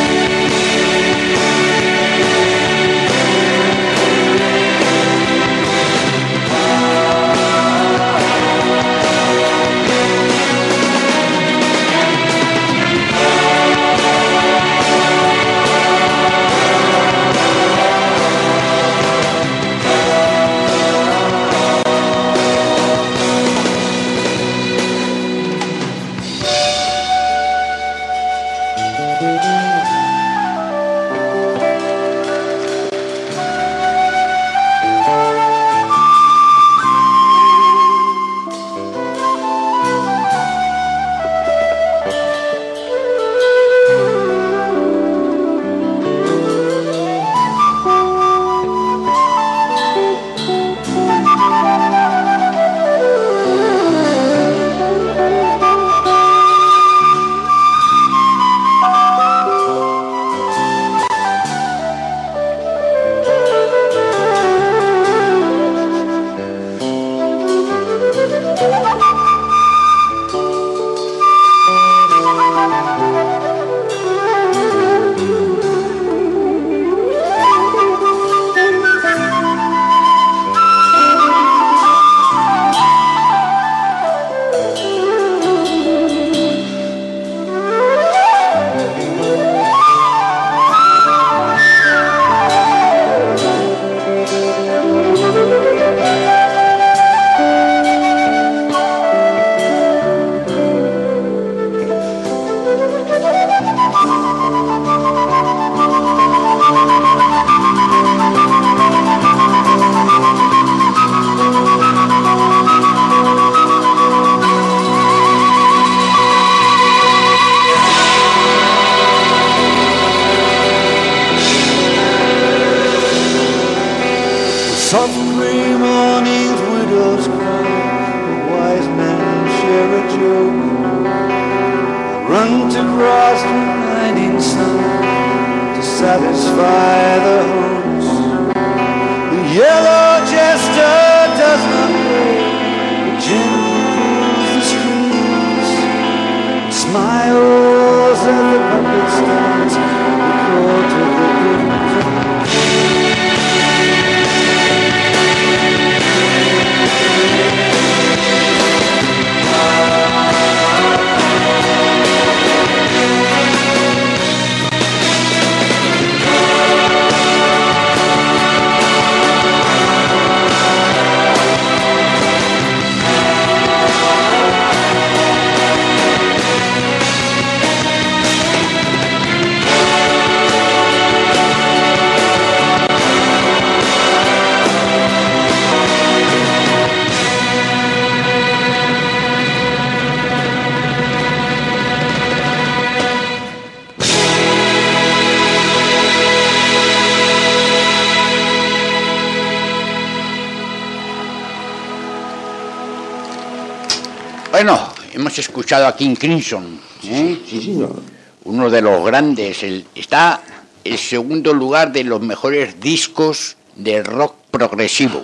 Bueno, hemos escuchado a King Crimson, ¿eh? Sí, sí, no. Uno de los grandes. El, está en segundo lugar de los mejores discos de rock progresivo.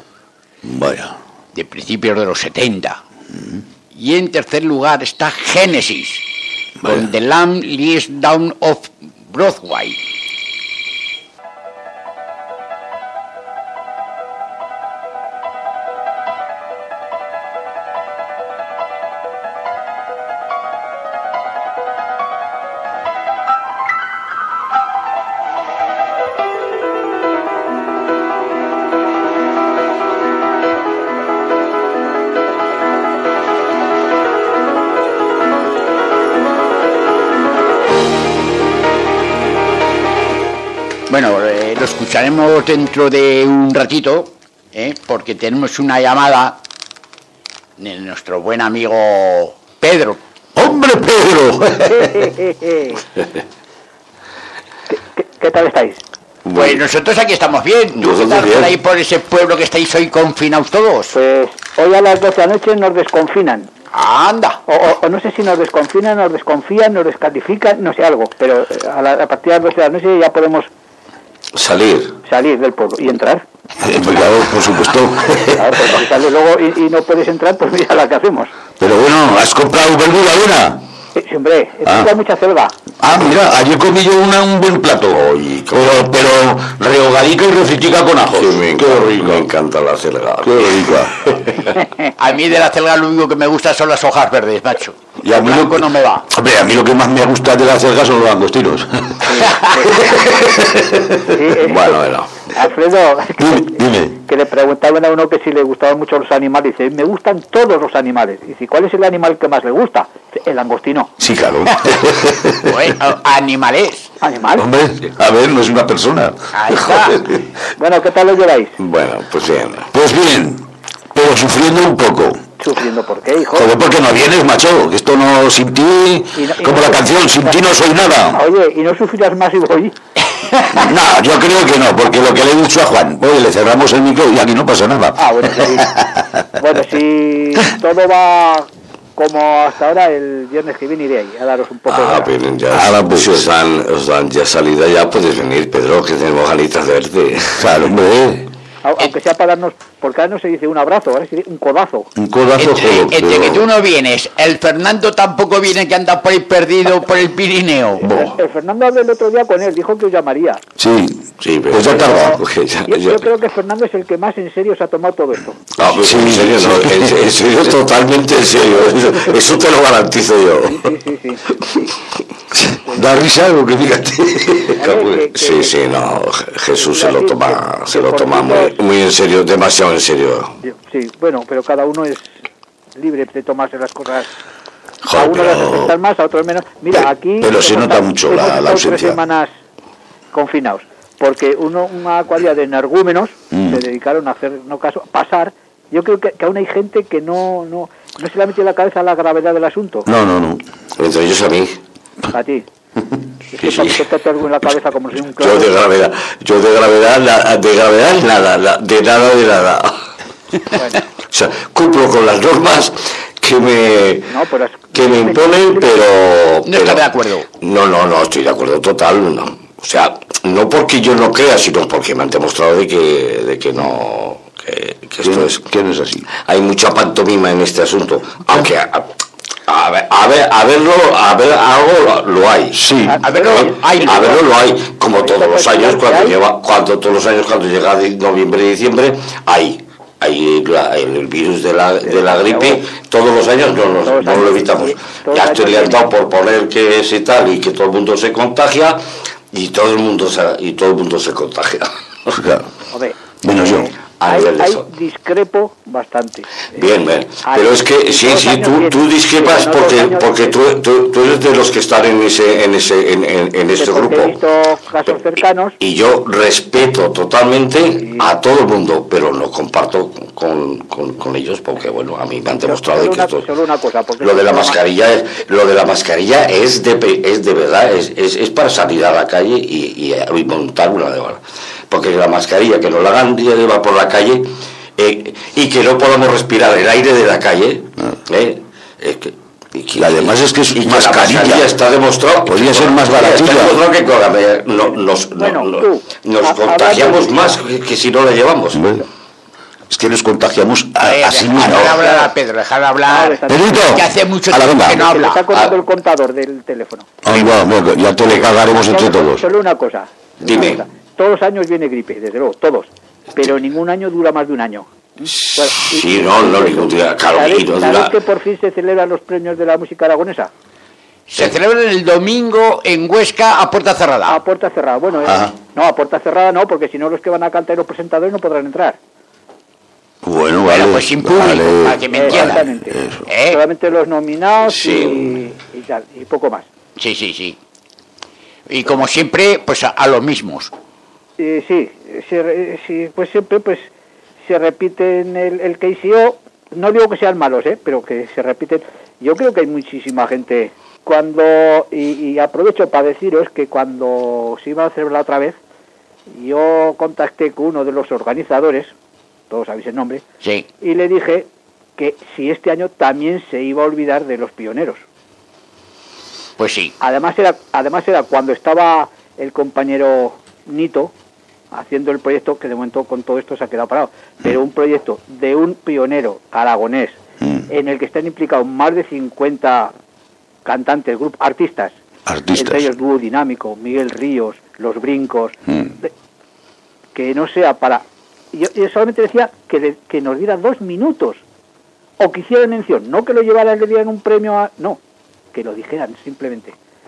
Vaya. De principios de los setenta. Uh-huh. Y en tercer lugar está Genesis, Vaya. Con The Lamb Lies Down of Broadway. Bueno, eh, lo escucharemos dentro de un ratito, eh, porque tenemos una llamada de nuestro buen amigo Pedro. ¡Hombre, Pedro! ¿Qué, qué, ¿Qué tal estáis? Pues nosotros aquí estamos bien. ¿Tú qué Nosotros tal bien. por ahí por ese pueblo que estáis hoy confinados todos? Pues hoy a las doce de la noche nos desconfinan. Anda. O, o, o no sé si nos desconfinan, nos desconfían, nos descalifican, no sé algo. Pero eh, a, la, a partir de las doce de la noche ya podemos Salir. salir del pueblo y entrar. Eh, pues claro, por supuesto. Claro, pues si sales luego y, y no puedes entrar, pues mira la que hacemos. Pero bueno, ¿has comprado verdura, Luna? Eh, sí, hombre, he Ah. comprado mucha selva. Ah, mira, ayer comí yo una, un buen plato. pero, pero rehogadica y refritica con ajos. Sí, me, Qué encanta, rica. me encanta la celga. Qué rica. A mí de la celga lo único que me gusta son las hojas verdes, macho. Y a mí lo Blanco no me va. Hombre, a mí lo que más me gusta de la celga son los langostinos. Sí, eh, Bueno, bueno. Alfredo, Dime, dime. que le preguntaban a uno que si le gustaban mucho los animales. Dice, me gustan todos los animales. Y dice, ¿cuál es el animal que más le gusta? El langostino. Sí, claro. Bueno, animales. ¿Animal? Hombre, a ver, no es una persona. Ahí está. Bueno, ¿qué tal lo lleváis? Bueno, pues bien. Pues bien, pero sufriendo un poco. Sufriendo, ¿por qué, hijo? Joder, porque no vienes, macho. Que esto no, sin ti, Y no- y como no- la canción, sin ti no soy nada. Oye, ¿y no sufrirás más si voy? No, yo creo que no, porque lo que le he dicho a Juan, oye, le cerramos el micro y aquí no pasa nada. Ah, bueno, sí. Bueno, si todo va como hasta ahora, el viernes que viene iré ahí a daros un poco Ah, de... vienen ya. Ahora, pues. Si os dan, os dan ya salida, ya puedes venir, Pedro, que tenemos ganitas de verte. Claro, hombre, Au- Aunque sea para darnos... Porque ahora no se dice un abrazo, ahora se dice un codazo. un codazo Entre, joder, entre pero- que tú no vienes, el Fernando tampoco viene, que anda por ahí perdido por el Pirineo. Bo. El Fernando habló el otro día con él, dijo que os llamaría. Sí, Sí, pero pues ya tarda. Porque ya- Yo, ya- yo creo que Fernando es el que más en serio se ha tomado todo esto. Ah, pues Sí, en serio, sí. no, en, en serio, totalmente en serio. Eso, eso te lo garantizo yo. Sí, sí, sí. Da risa lo que fíjate. que- que- Sí, sí, no, Je- Jesús se lo toma, se lo toma muy, muy en serio, demasiado en serio. Yo- Sí, bueno, pero cada uno es libre de tomarse las cosas. A Joder, uno les pero- afectan más, a otros menos. Mira, Pero- aquí... pero se hemos nota estado- mucho hemos la- la estado ausencia. tres semanas confinados, porque uno, una cuadrilla de energúmenos Mm. se dedicaron a hacer, no caso, pasar. Yo creo que, que aún hay gente que no, no, no se le ha metido en la cabeza la gravedad del asunto. No, no, no. Entre ellos a mí. A ti. Es que Sí, para sí. meterte algo en la cabeza como si un Yo clavo. de gravedad, yo de gravedad, na- de gravedad nada, la- de nada, de nada. Bueno, O sea, cumplo con las normas que me, no, pero es- que me imponen, pero... No está de acuerdo. No, no, no, estoy de acuerdo total, no. O sea, no porque yo no crea, sino porque me han demostrado de que, de que no... Que, que esto es... Que no es así. Hay mucha pantomima en este asunto, aunque... A, a ver, a ver, a verlo, a ver algo lo, lo hay. Sí. A verlo, hay. A verlo lo hay, como todos los años cuando lleva, cuando todos los años cuando llega de noviembre y diciembre, hay. Hay la- el virus de la, de la gripe, todos los años no, nos- no lo evitamos. Ya estoy liado por poner que es y tal y que todo el mundo se contagia y todo el mundo se, y todo el mundo se contagia. Claro. Hombre, Menos yo. A hay, nivel de hay eso. discrepo bastante. Bien, bien. Hay- Pero es que sí, todos sí, años tú, bien, tú discrepas pero no porque, todos años porque bien. tú, tú, tú eres de los que están en ese, en ese, en, en, en este Porque grupo. he visto casos cercanos. Y yo respeto totalmente a todo el mundo, pero no comparto con, con, con ellos porque, bueno, a mí me han demostrado Solo que una, esto... solo una cosa, porque Lo de la esto- mascarilla es, lo de la mascarilla es de, pe- es de verdad, es, es, es para salir a la calle y, y, y montar una de verdad. Porque la mascarilla, que nos la hagan llevar por la calle eh, y que no podamos respirar el aire de la calle, eh, es que... Y, que- Y además es que es y que mascarilla. la mascarilla está demostrado. Podría que ser con- más Está baratilla. demostrado que con la me- no- nos, no- Bueno, no- tú, nos a- contagiamos hablando- más que, que si no la llevamos. Hombre, es que nos contagiamos A ver, a, así dejar mismo. hablar a Pedro, dejar hablar. Ah, Pedrito, Que hace mucho a la tiempo venga. que no Se le habla. está cortando Ah. el contador del teléfono. Ay, va, va, ya te lo pagaremos entre Solo- todos. Solo una cosa. Dime. Una cosa. Todos los años viene gripe, desde luego, todos. Pero ningún año dura más de un año. Bueno, y- Sí, no, no, ningún día, claro, ¿Sabéis, y no sabéis dura- que por fin se celebran los premios de la música aragonesa? Se celebran el domingo en Huesca a puerta cerrada. A puerta cerrada. Bueno, eh, Ajá. no, a puerta cerrada no, porque si no los que van a cantar y los presentadores no podrán entrar. Bueno, vale. Bueno, pues sin público, vale, para que me entiendan. Exactamente. eso. ¿Eh? Solamente los nominados Sí. y, y tal, y poco más. Sí, sí, sí. Y como siempre, pues a, a los mismos. Eh, sí, se re- sí, pues siempre pues se repiten el, el K C O, no digo que sean malos, ¿eh? Pero que se repiten. Yo creo que hay muchísima gente cuando, y, y aprovecho para deciros que cuando se iba a celebrar otra vez, yo contacté con uno de los organizadores, todos sabéis el nombre, Sí. y le dije que si este año también se iba a olvidar de los pioneros. Pues sí. Además era, además era cuando estaba el compañero Nito haciendo el proyecto, que de momento con todo esto se ha quedado parado, pero un proyecto de un pionero aragonés Mm. en el que están implicados más de cincuenta cantantes, grupos, artistas, Artistas. entre ellos Dúo Dinámico, Miguel Ríos, Los Brincos, Mm. de- que no sea para... Yo, yo solamente decía que, le- que nos diera dos minutos, o que hicieran mención, no que lo llevaran, le dieran un premio a... No, que lo dijeran simplemente.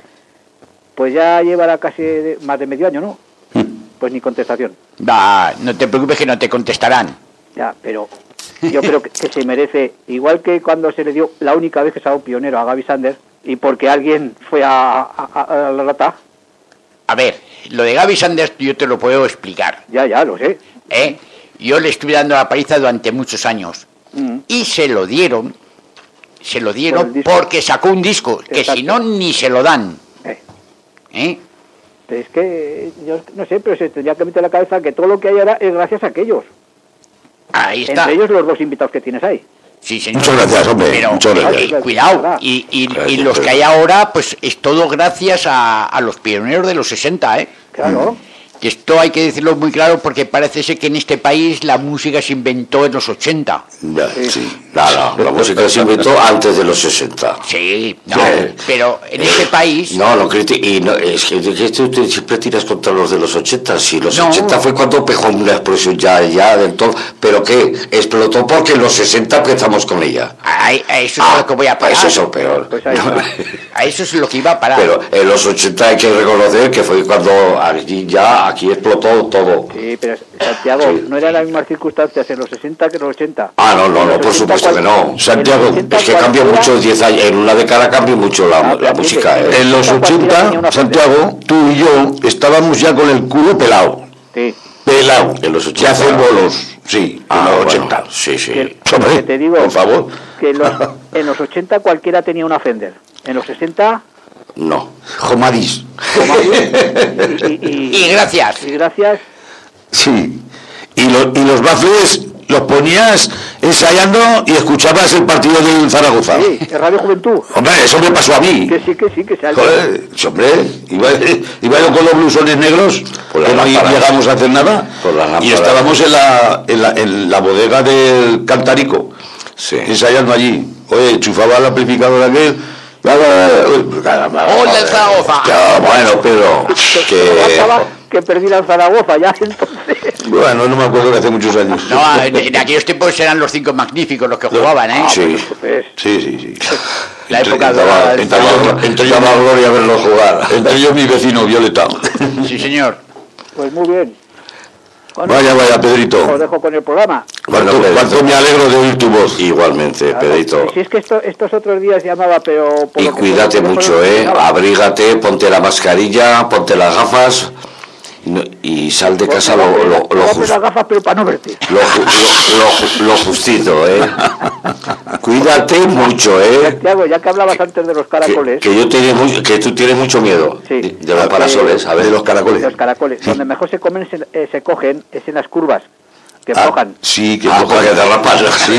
Pues ya llevará casi de- más de medio año, ¿no? Pues ni contestación. Va, no te preocupes que no te contestarán. Ya, pero yo creo que, que se merece, igual que cuando se le dio la única vez que se ha dado pionero a Gaby Sanders, y porque alguien fue a, a- a- a la lata, A ver, lo de Gaby Sanders yo te lo puedo explicar. ya, ya, lo sé. ¿eh? Yo le estuve dando la paliza durante muchos años. Mm. Y se lo dieron, se lo Por el dieron disco. porque sacó un disco, que Exacto. si no, ni se lo dan. Eh. ¿eh? Pero es que, yo no sé, pero se tendría que meter en la cabeza que todo lo que hay ahora es gracias a aquellos. Ahí está. Entre ellos los dos invitados que tienes ahí. Sí, señor. Muchas gracias, hombre, Pero, muchas eh, gracias. eh, cuidado, y, y- y Gracias, los que pero- hay ahora, pues es todo gracias a, a los pioneros de los sesenta, ¿eh? Claro. Que esto hay que decirlo muy claro porque parece ser que en este país la música se inventó en los ochenta. Ya, sí. Nada, la música se inventó antes de los sesenta. Sí, no, Sí. pero en este país... No, no criti y no, es que, que tú te- siempre tiras contra los de los ochenta. Si los No. ochenta fue cuando pegó una explosión ya, ya del todo. Pero que explotó porque en los sesenta empezamos con ella. A, a eso es Ah, lo que voy a parar. eso es lo peor. Pues ahí está. A eso es lo que iba a parar. Pero en los ochenta hay que reconocer que fue cuando aquí ya aquí explotó todo. Sí, pero Santiago, Sí. no eran las mismas circunstancias en los sesenta que en los ochenta. Ah, no, no, En no, los por ochenta supuesto que no. cual- Santiago, en los ochenta es que cambia cualquiera- mucho, diez años, en una década cambia mucho la, Ah, la pero música. atiende. ¿eh? En los Cualquiera tenía ochenta, una Santiago, tú y yo estábamos ya con el culo pelado. Sí. Pelado. En los Que ochenta. hacen bolos. Sí, Ah, en los bueno, ochenta. sí, sí. Que, Hombre, que te digo, por favor. que en los, en los ochenta cualquiera tenía una Fender. En los sesenta, No. Jomadís. y, y, y- Y gracias. y gracias. Sí. Y, lo- y los baffles los ponías ensayando y escuchabas el partido del Zaragoza. Sí, en Radio Juventud. Hombre, eso me pasó a mí. Que sí, que sí, que se ha Joder, sí, hombre, iba, iba yo con los blusones negros, Por las que no lámparas. llegamos a hacer nada, Por las y lámparas. estábamos en la, en, la, en la bodega del Cantarico, Sí. ensayando allí. Oye, enchufaba la amplificadora aquel. ¡Hola, el Zaragoza! Ya, bueno, pero Que, Bastaba que perdí la Zaragoza ya entonces. bueno, no me acuerdo que hace muchos años. No, en, en aquellos tiempos eran los cinco magníficos los que jugaban, ¿eh? sí. Pues, Sí, sí, sí. La época entre, dorada del entre, Zaragoza. ellos- entre, Daba ellos- gloria verlo jugar. entre ellos mi vecino Violeta. Sí, señor. pues muy bien. Bueno, Vaya, vaya, os Pedrito. dejo con el programa. Cuánto, Bueno, Pedrito. cuánto me alegro de oír tu voz. Igualmente, Pedrito. Si es que esto, estos otros días llamaba, pero... por Y lo que- cuídate por lo que mucho, no ¿eh? escuchaba. Abrígate, ponte la mascarilla, ponte las gafas y no- y sal de Pues casa me lo, voy a lo, poner- me lo, voy a poner jus- las gafas, pero para no verte. lo, ju- lo- lo ju- lo justito, ¿eh? Cuídate mucho, ¿eh? Santiago, ya que hablabas antes de los Que, caracoles, que yo tengo muy- que tú tienes mucho miedo Sí. de los parasoles, a ver. De los caracoles. los caracoles, donde mejor se comen, se, eh, se cogen, es en las curvas, que Ah, cojan. sí, que Ah, cojan. porque te rapas, sí.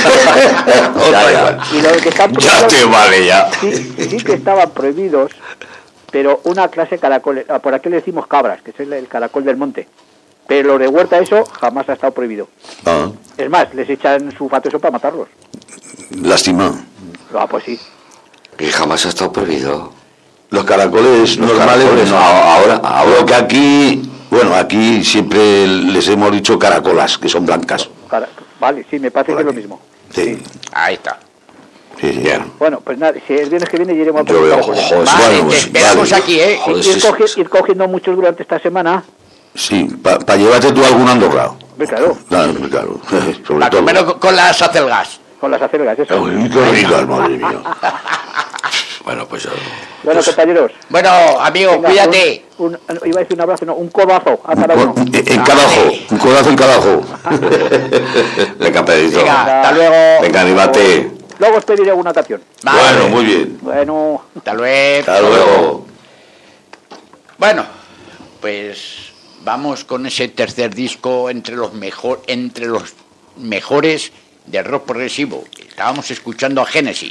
Ya, ya. Y los que están Ya te vale, ya. sí, sí que estaban prohibidos, pero una clase de caracoles, ah, por aquí le decimos cabras, que es el, el caracol del monte. Pero los de huerta, eso jamás ha estado prohibido. Ah, Es más, les echan sulfato eso para matarlos. lástima. Ah, pues sí. Que jamás ha estado prohibido. Los caracoles Los normales, caracoles, no. ahora- ahora- Lo que aquí, bueno, aquí siempre les hemos dicho caracolas, que son blancas. Cara- Vale, sí, me parece Por que es lo aquí. mismo. Sí, Ahí está. sí, sí. Bien. Bueno, pues nada, si el viernes que viene iremos a Yo por los veo, caracoles. joder, Vale, bueno, te pues, esperamos vale. aquí, ¿eh? Joder, Ir, sí, cogi- sí. ir cogiendo muchos durante esta semana. Sí, para llevarte tú algún Andorra. Pues claro, Claro, claro. Sobre Para todo. comerlo con, con las acelgas. con las acelgas, eso. Uy, qué ricas, madre mía. Bueno, pues ya. Bueno, compañeros. Bueno, amigo, venga, cuídate. Un, un- iba a decir un abrazo, no, un codazo a cada uno. En en cada ojo, un codazo en cada ojo. Venga, Pedrito. Venga, hasta luego. Venga, anímate. Luego os pediré alguna canción. Vale. Bueno, muy bien. Bueno, Hasta luego. Hasta luego. Bueno, pues vamos con ese tercer disco entre los mejor, entre los mejores del rock progresivo. Estábamos escuchando a Genesis.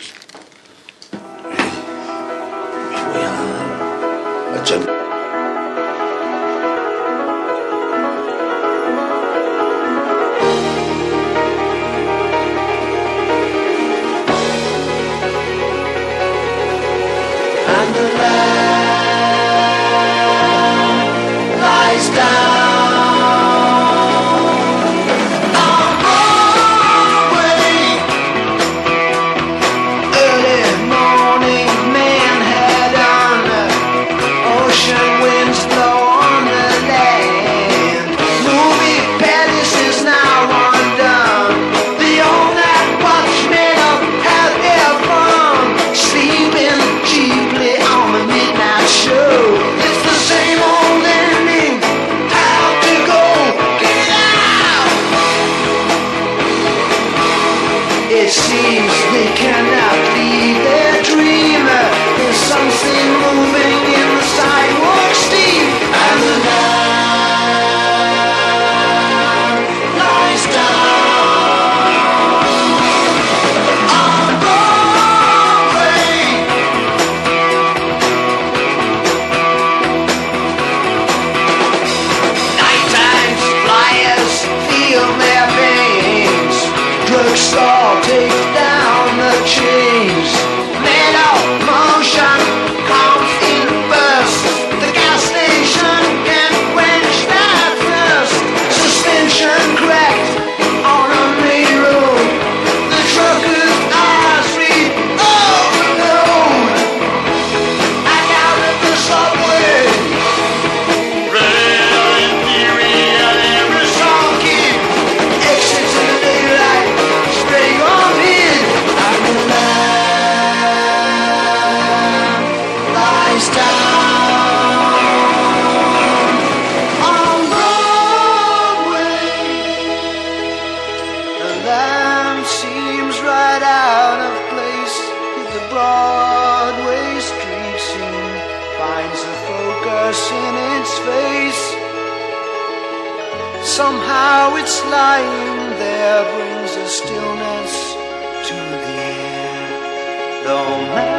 Somehow its lying there brings a stillness to the air. Though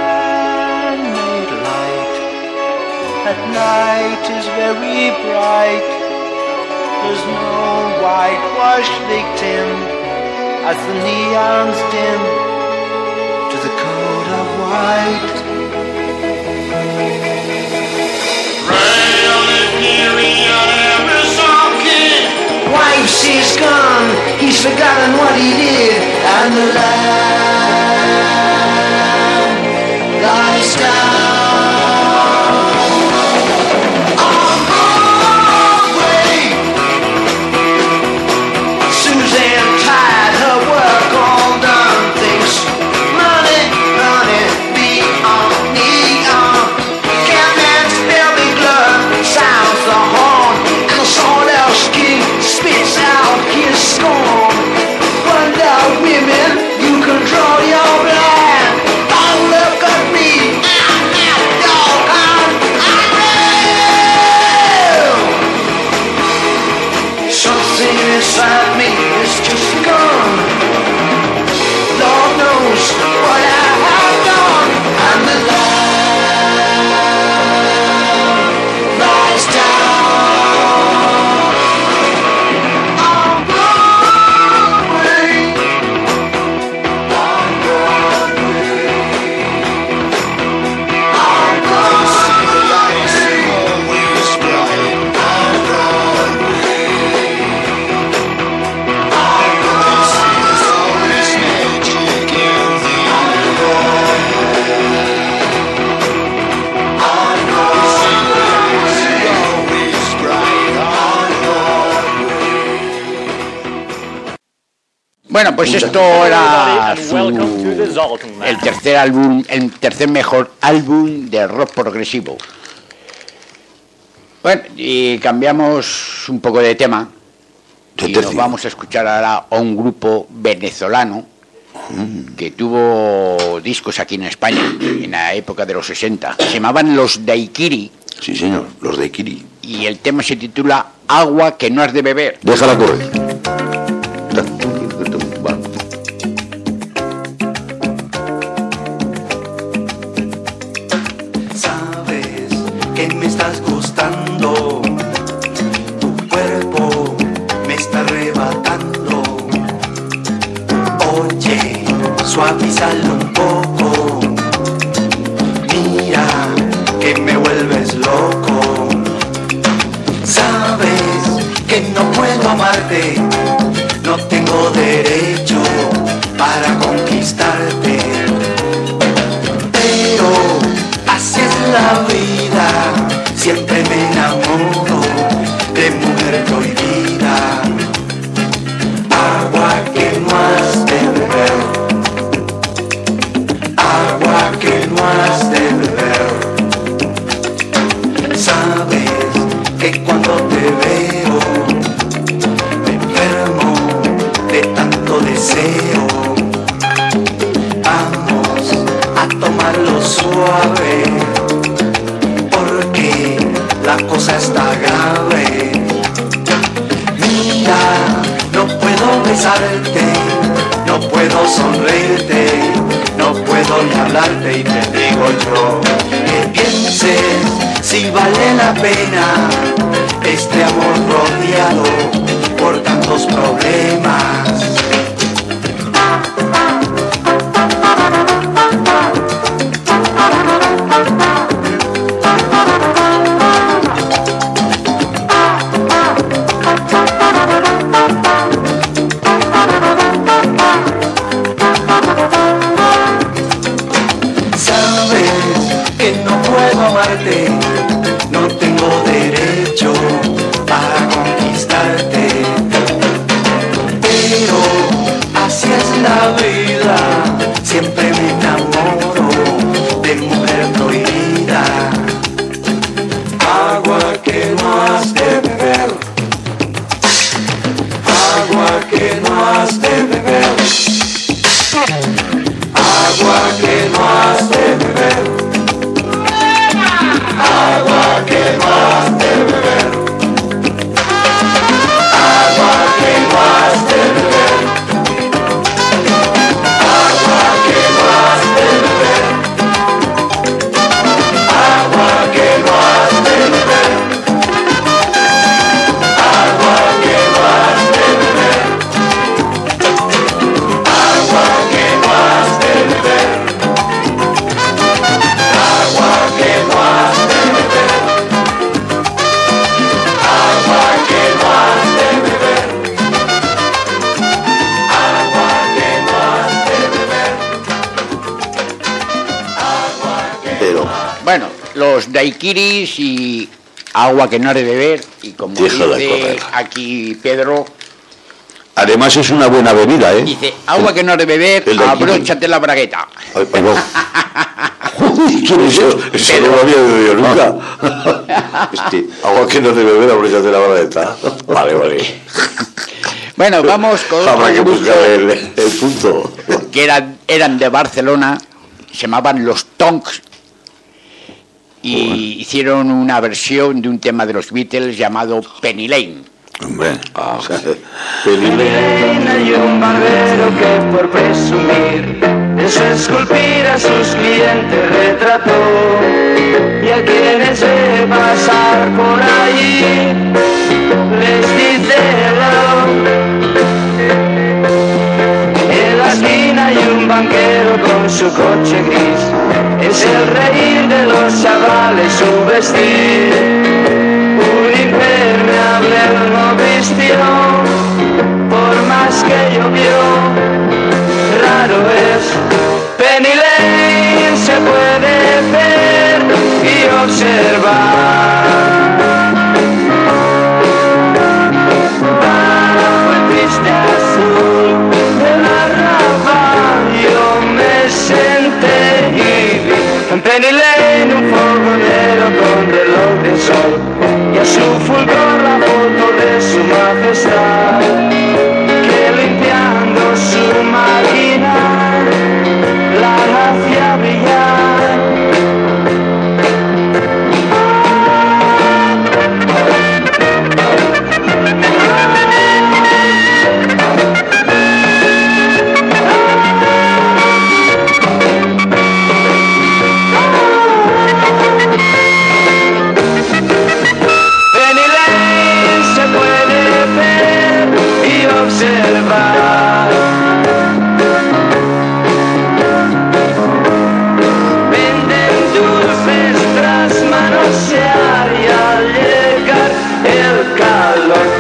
man-made light at night is very bright, there's no whitewashed victim as the neons dim to the code of white. Wife's he's gone, he's forgotten what he did, and the land lies down on Broadway. Suzanne tired, her work all done, thinks money, money, beyond neon. Catman's belly glove sounds the horn, and the sawdust king spits out his scorn. Wonder women, you control your blood. Don't look at me, I'm not dog, I'm, I'm real. Something inside me is just gone. Lord knows what I have done, and the land lies down. Bueno, pues esto era su, el tercer álbum, el tercer mejor álbum de rock progresivo. Bueno, y cambiamos un poco de tema y nos vamos a escuchar ahora a un grupo venezolano que tuvo discos aquí en España en la época de los sesenta. Se llamaban Los Daiquiri. Sí, señor, Los Daiquiri. Y el tema se titula agua que no has de beber. Déjala correr. Sabes que me estás gustando, tu cuerpo me está arrebatando. Oye, suavízalo un poco, mira que me vuelves loco. Sabes que no puedo amarte, no tengo derecho para conquistarte, pero así es la vida, siempre me enamoro de mujer prohibida. Agua que no has de beber, agua que no has de beber. Sabes que cuando te veo me enfermo de tanto deseo. Vamos a tomarlo suave, porque la cosa está grave. Mira, no puedo besarte, no puedo sonreírte, no puedo ni hablarte, y te digo yo que pienses si vale la pena este amor rodeado por tantos problemas. No tengo derecho para conquistarte, pero así es la vida, siempre me enamoro de mujer prohibida. Agua que no has de beber, agua que no has de beber, agua que no has de beber. Agua que no has de beber, agua que no has de beber, agua que no has de beber, agua que no has de beber, agua que no has de beber, agua que no has de beber, agua que no has de beber. Bueno, los daiquiris y agua que no has de beber, y como Déjala dice correr. aquí Pedro, Además es una buena bebida, ¿eh? dice agua que no has de beber, El daiquiri. abróchate la bragueta. Ay, perdón. ¿Quién es eso? Eso no lo había bebido nunca. Este, agua que no debe beber, abróchate la bragueta. Vale, vale. Bueno, vamos con Habrá que otro buscar grupo el, el punto. que eran, eran de Barcelona, se llamaban Los Tonks, y hicieron una versión de un tema de los Beatles llamado Penny Lane. Hombre, Ah, Penny Lane hay un barbero que por presumir de su esculpir a sus clientes retrató, y a quienes ve pasar por allí les dice hello. En la esquina hay un banquero con su coche gris, es el reír de los chavales su vestir. Un impermeable no vistió, por más que llovió, raro es. Penny Lane se puede ver y observar. Bajo el triste azul de la rama yo me senté y vi en Penny Lane un fogonero con reloj de sol, y a su fulgor la foto de su majestad, que limpiando su máquina la hacía brillar.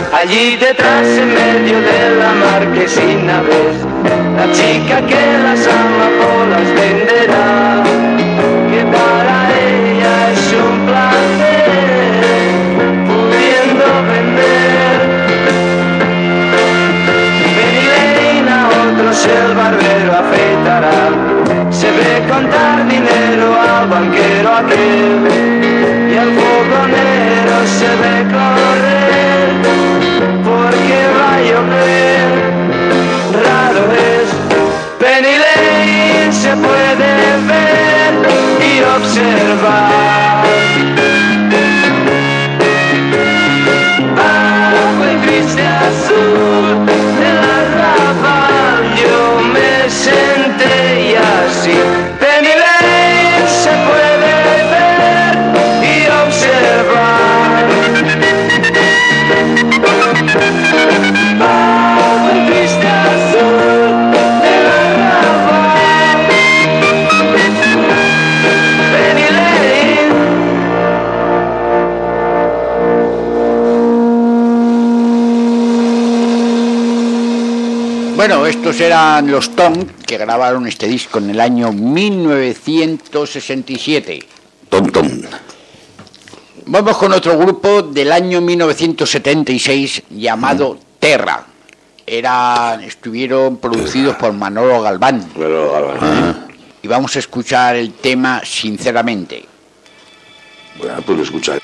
Allí detrás en medio de la marquesina ves la chica que las amapolas venderá, que para ella es un placer pudiendo vender. Penny Lane a otros el barbero afeitará, se ve contar dinero al banquero aquel, y al fogonero se ve correr porque va a llover. Raro es, Penny Lane se puede ver y observar. Bajo el gris de azul del arrabal yo me senté y así Penny Lane se puede ver y observar. Bajo el gris de azul del arrabal, Penny Lane. Bueno, estos eran los Tom, que grabaron este disco en el año mil novecientos sesenta y siete. Tom Tom. Vamos con otro grupo del año mil novecientos setenta y seis llamado Terra. Eran, estuvieron producidos por Manolo Galván. Pero, Ah, Y vamos a escuchar el tema Sinceramente. bueno, pues lo escucharé.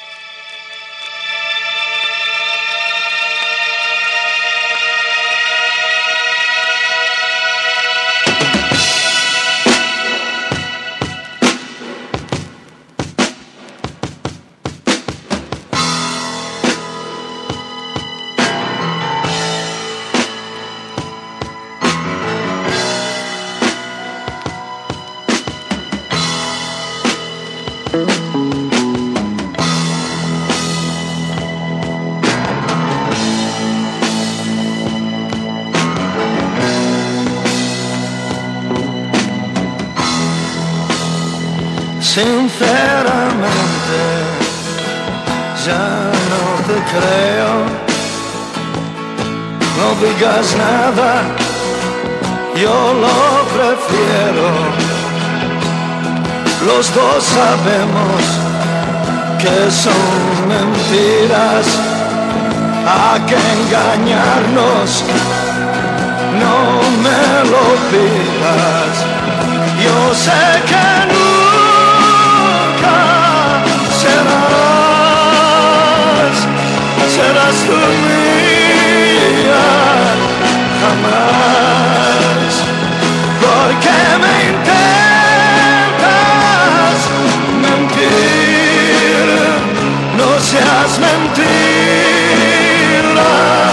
Sinceramente, ya no te creo. No digas nada, yo lo prefiero. Los dos sabemos que son mentiras. ¿A qué engañarnos? No me lo pidas. Yo sé que nunca serás, serás tú mía, jamás. Porque me intentas mentir, no seas mentira,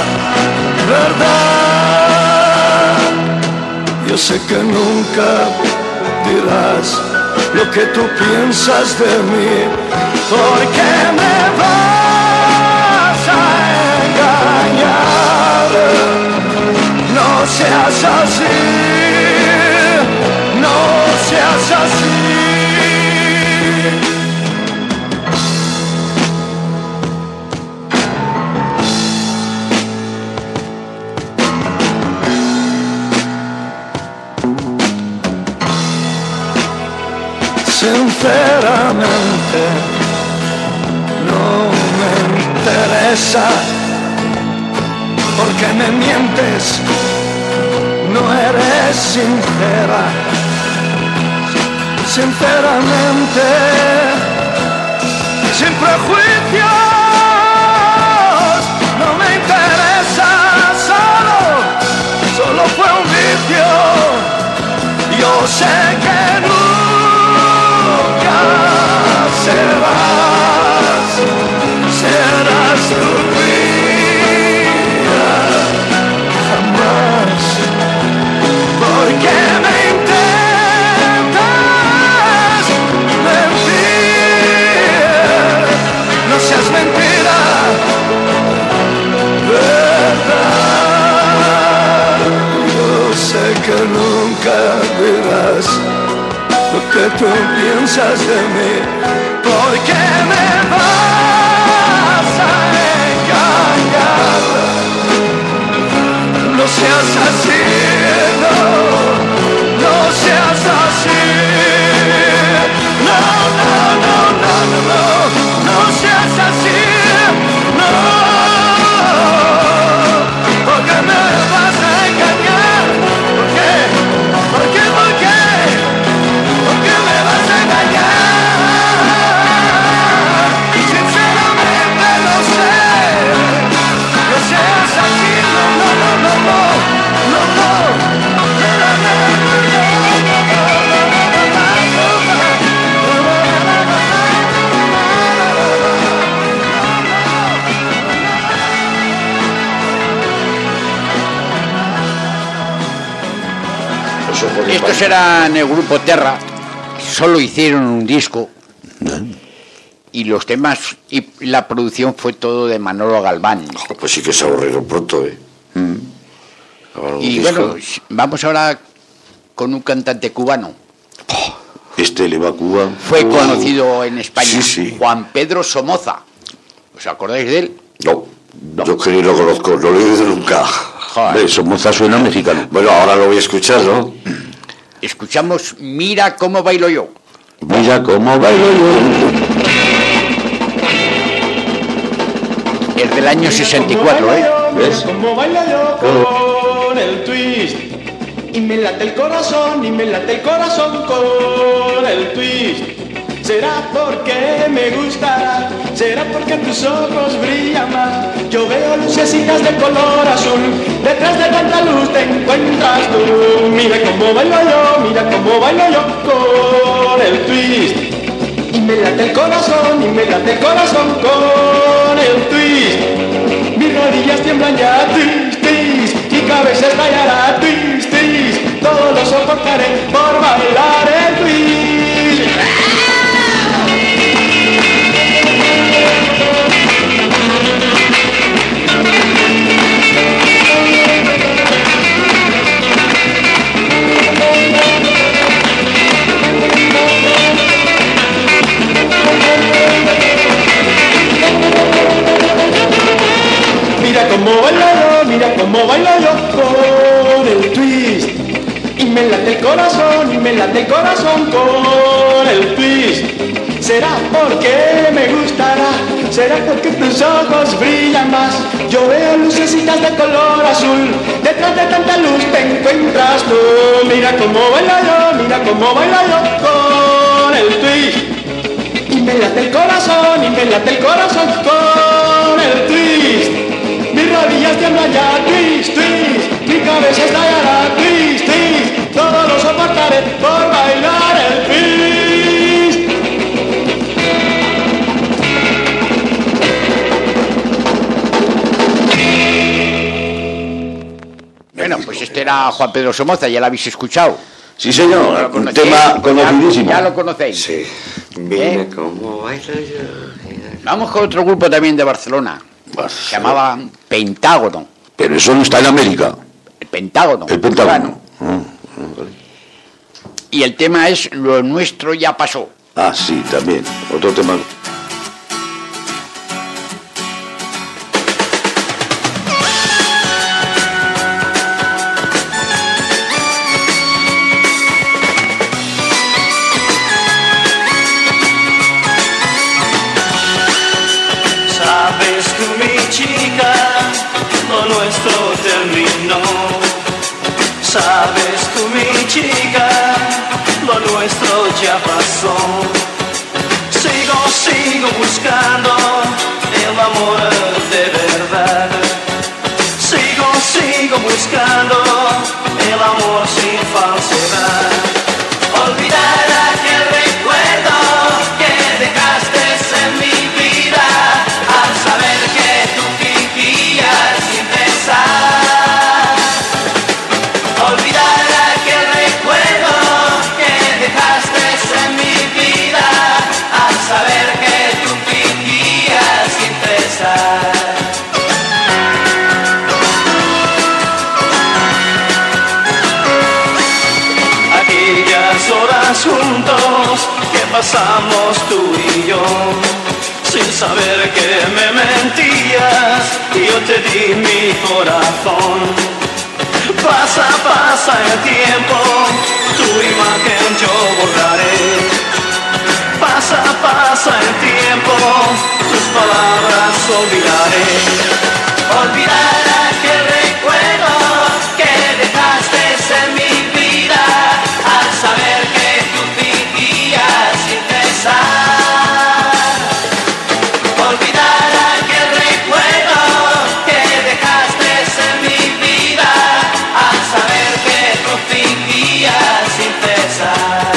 verdad. Yo sé que nunca dirás lo que tú piensas de mí, porque me vas a engañar. No seas así, no seas así. Sinceramente, no me interesa, porque me mientes, no eres sincera. Sinceramente, sin prejuicios, no me interesa, solo, solo fue un vicio. Yo sé que nunca serás, serás tu vida, jamás, porque me intentas mentir, no seas mentira, verdad. Yo sé que nunca dirás lo que tú piensas de mí, porque me vas a engañar. por Estos España. eran el grupo Terra, solo hicieron un disco y los temas y la producción fue todo de Manolo Galván. Oh, pues sí que se aburrieron pronto, ¿eh? Mm. Ahora un Y disco. bueno, vamos ahora con un cantante cubano. Este le va a Cuba. Fue Oh. conocido en España, Sí, sí. Juan Pedro Somoza. ¿Os acordáis de él? No, yo que ni lo conozco, no lo he oído nunca. Joder. Ve, Somoza suena mexicano. Bueno, ahora lo voy a escuchar, ¿no? Escuchamos Mira cómo bailo yo. Mira cómo bailo yo. Es del año sesenta y cuatro, ¿eh? ¿Ves? Como baila yo con el twist. Y me late el corazón, y me late el corazón con el twist. Será porque me gustará, será porque tus ojos brillan más. Yo veo lucecitas de color azul, detrás de tanta luz te encuentras tú. Mira cómo bailo yo, mira cómo bailo yo con el twist. Y me late el corazón, y me late el corazón con el twist. Mis rodillas tiemblan ya, twist, twist, mi cabeza estallará, twist, twist. Todo lo soportaré por bailar el twist. Mira cómo bailo yo, mira cómo bailo yo con el twist. Y me late el corazón, y me late el corazón con el twist. Será porque me gustará, será porque tus ojos brillan más. Yo veo lucecitas de color azul, detrás de tanta luz te encuentras tú. Mira cómo bailo yo, mira cómo bailo yo con el twist. Y me late el corazón, y me late el corazón con el twist. Mis rodillas tiemblan ya, twist, twist. Mi cabeza estallará, twist, twist. Todo lo soportaré por bailar el twist. Bueno, pues este era Juan Pedro Somoza, ya lo habéis escuchado. Sí, señor, ¿Lo un conocéis? tema Ya- conocidísimo. Ya lo conocéis. Sí. Mira cómo bailo yo. Vamos con otro grupo también de Barcelona. Se llamaba Pentágono. Pero eso no está en América. El Pentágono. El Pentágono. Bueno, y el tema es Lo nuestro ya pasó. Ah, sí, también. Otro tema. Sabes tú, mi chica, lo nuestro terminó. Sabes tú, mi chica, lo nuestro ya pasó. Sigo, sigo buscando el amor de verdad. Sigo, sigo buscando el amor sin falsedad. Olvidar aquel recuerdo que dejaste en mi vida al saber que tú fingías sin pensar. Olvidar aquel recuerdo que dejaste en mi vida al saber que tú fingías sin pensar. Aquellas horas juntos que pasamos tú y yo, sin saber que me mentías, yo te di mi corazón. Pasa, pasa el tiempo, tu imagen yo borraré. Pasa, pasa el tiempo, tus palabras olvidaré. Olvidar aquel recuerdo que dejaste en mi vida al saber que tú fingías sin pensar. Olvidar aquel recuerdo que dejaste en mi vida al saber que tú fingías sin pensar.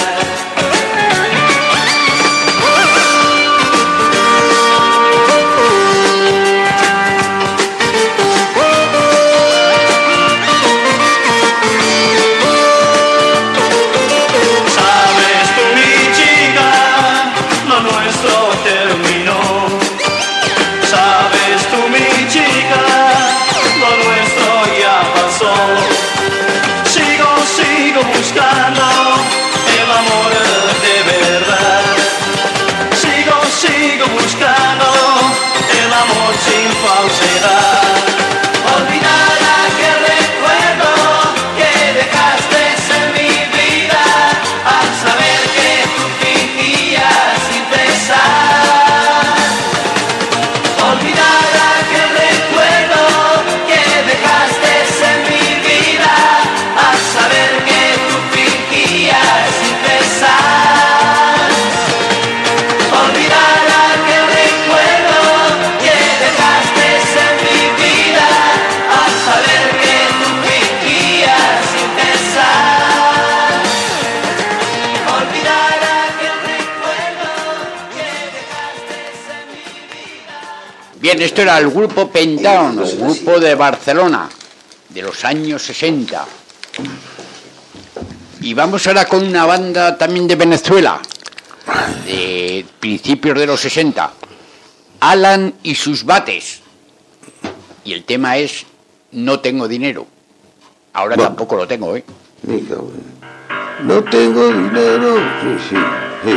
sin falsedad. Olvidar aquel recuerdo que dejaste en mi vida al saber que tú fingías sin cesar. Olvidar aquel recuerdo que dejaste en mi vida al saber que tú fingías sin cesar. Olvidar aquel recuerdo que dejaste en mi vida al saber que tú fingías sin cesar. Olvidar aquel recuerdo que dejaste en mi vida. Bien, esto era el grupo Pentàgon, un grupo de Barcelona, de los años sesenta. Y vamos ahora con una banda también de Venezuela, de principios de los sesenta, Alan y sus bates. Y el tema es No tengo dinero. Ahora Bueno. tampoco lo tengo, ¿eh? Me cago en- No tengo dinero. Sí, sí, sí.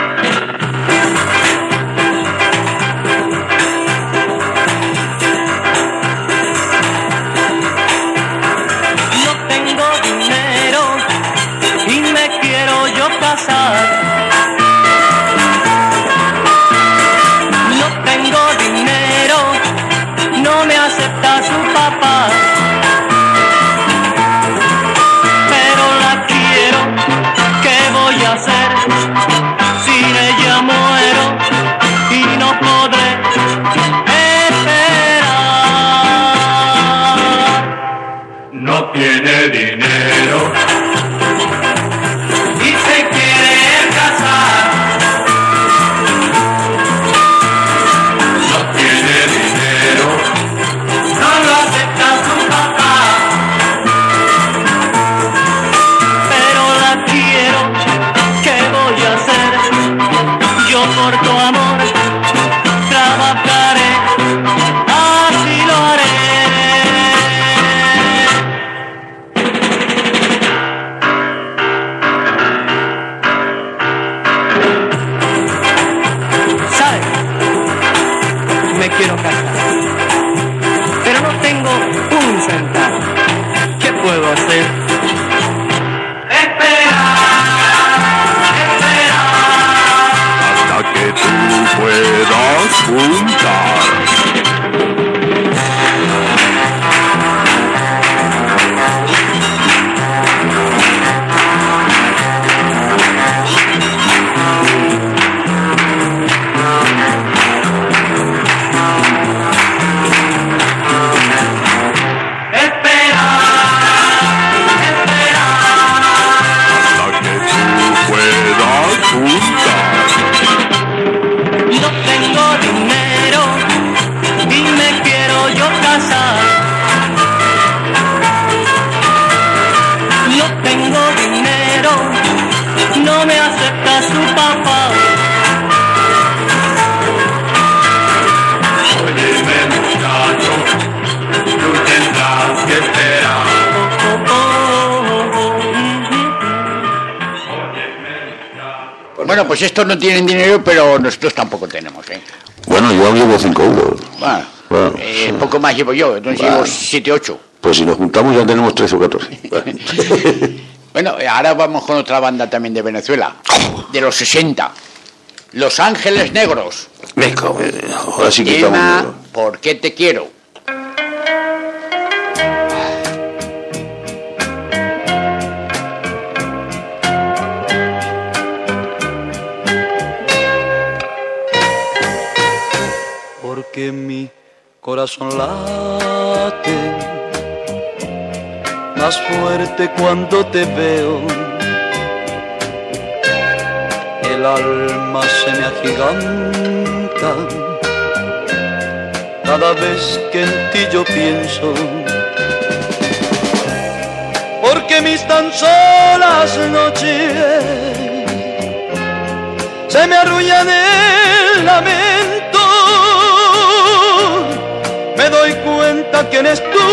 No tengo dinero y me quiero yo casar. No tengo dinero, no me acepta su papá. Pero la quiero, ¿qué voy a hacer? Sin ella muero y no podré esperar. No tiene dinero y se quiere casar. No tiene dinero, no lo acepta su papá. Pero la quiero, ¿qué voy a hacer? Yo por tu amor trabajaré, así lo haré. ¿Sabe? Me quiero casar, pero no tengo un centavo. ¿Qué puedo hacer? Esperar, esperar. Hasta que tú puedas juntar. Hasta que tú puedas juntar. No tengo dinero y me quiero yo casar. No tengo dinero, no me acepta su papá. Óyeme muchacho, tú tendrás que esperar. Bueno, pues estos no tienen dinero, pero nosotros tampoco tenemos, ¿eh? Bueno, yo llevo cinco euros. Bueno, Bueno, eh, poco más llevo yo, entonces Bueno. llevo siete, ocho. pues si nos juntamos ya tenemos tres o catorce. Bueno. Bueno, ahora vamos con otra banda también de Venezuela, de los sesenta, Los Ángeles Negros. Me cago en- Ahora sí que estamos... Tema ¿Por qué te quiero? Porque mi corazón late más fuerte cuando te veo. El alma se me agiganta cada vez que en ti yo pienso. Porque mis tan solas noches se me arrullan el lamento. Me doy cuenta que eres tú,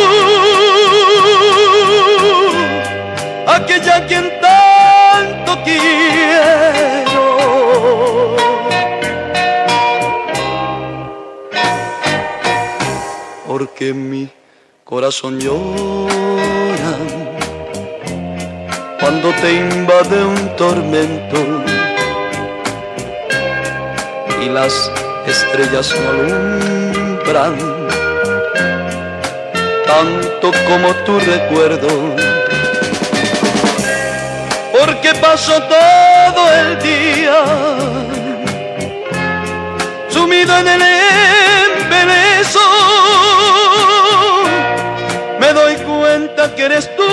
aquella quien tanto quiero. porque mi corazón llora cuando te invade un tormento y las estrellas no alumbran tanto como tu recuerdo, porque paso todo el día sumido en el embeleso. Me doy cuenta que eres tú,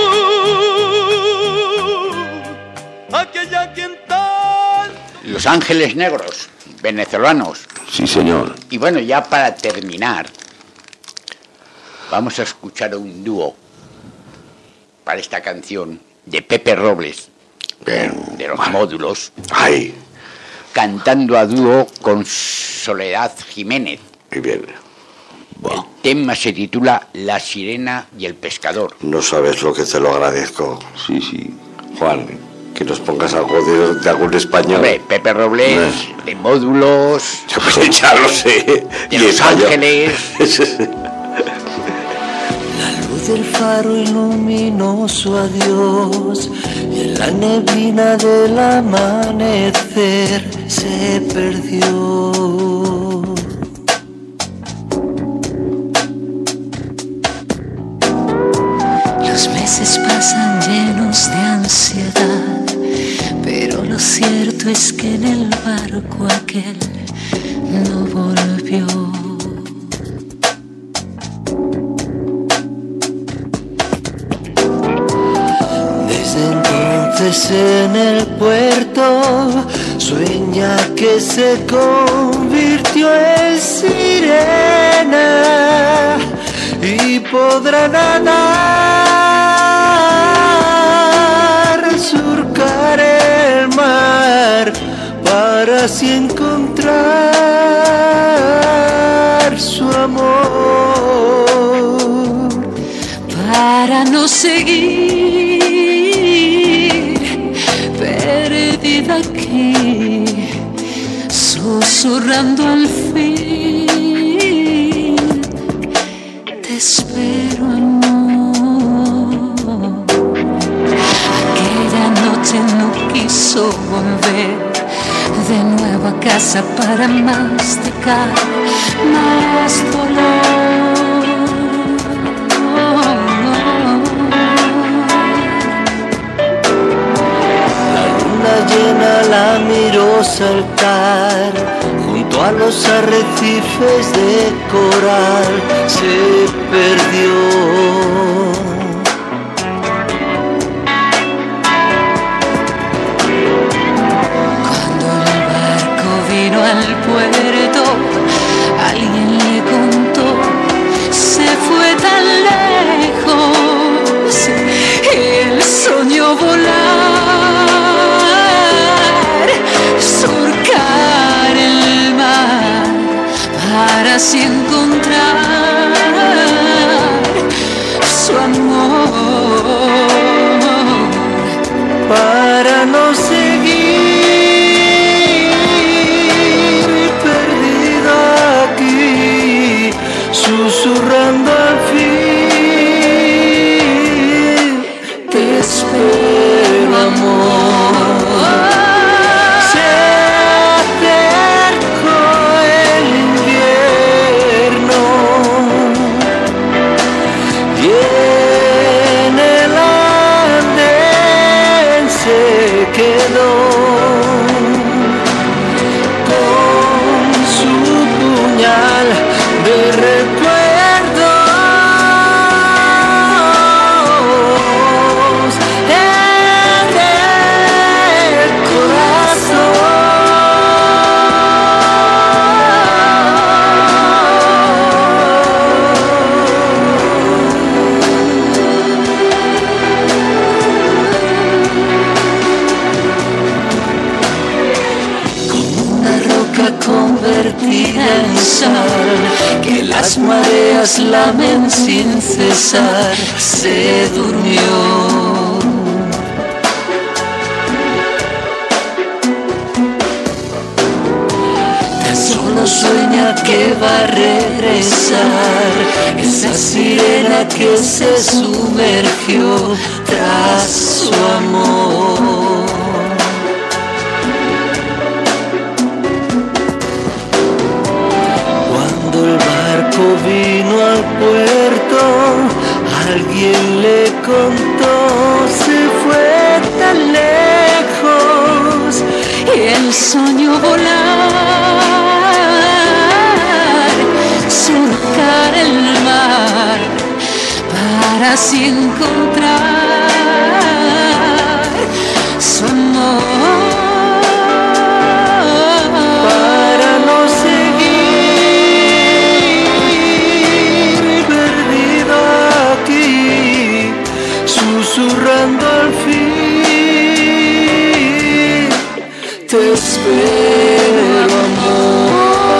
aquella quien tal. Los Ángeles Negros, venezolanos. Sí, señor. Y bueno, ya para terminar, vamos a escuchar un dúo para esta canción de Pepe Robles, Bien. de Los Módulos, Ay, cantando a dúo con Soledad Jiménez. muy bien. El tema se titula La sirena y el pescador. No sabes lo que te lo agradezco. Sí, sí. Juan, que nos pongas algo de, de algún español. Hombre, Pepe Robles, de Módulos, Ya lo sé. de Los Ángeles. La luz del faro iluminó su adiós y en la neblina del amanecer se perdió. Los meses pasan llenos de ansiedad, pero lo cierto es que en el barco aquel no volvió. Desde entonces en el puerto sueña que se convirtió en sirena y podrá nadar, surcar el mar para así encontrar su amor, Para no seguir perdida aquí, susurrando al fin, te espero, amor. Aquella noche no quiso volver de nuevo a casa para masticar más dolor. Llena la miró saltar junto a los arrecifes de coral, se perdió. Cuando el barco vino al puerto, alguien le contó, se fue tan lejos, él soñó volar, surcar el mar para así encontrar su amor, para no seguir perdida aquí, susurrando al fin, te espero, amor. Se acercó el invierno y en el andén se quedó con su puñal de recuerdos en el convertida en sal, que las mareas lamen sin cesar, se durmió. Tan solo cuando sueña que va a regresar, esa sirena que se sumergió tras su amor. Cuando el barco vino al puerto, alguien le contó, se fue tan lejos y él soñó volar, surcar el mar para así encontrar su amor. Para no seguir perdido aquí, susurrando al fin, te espero, amor.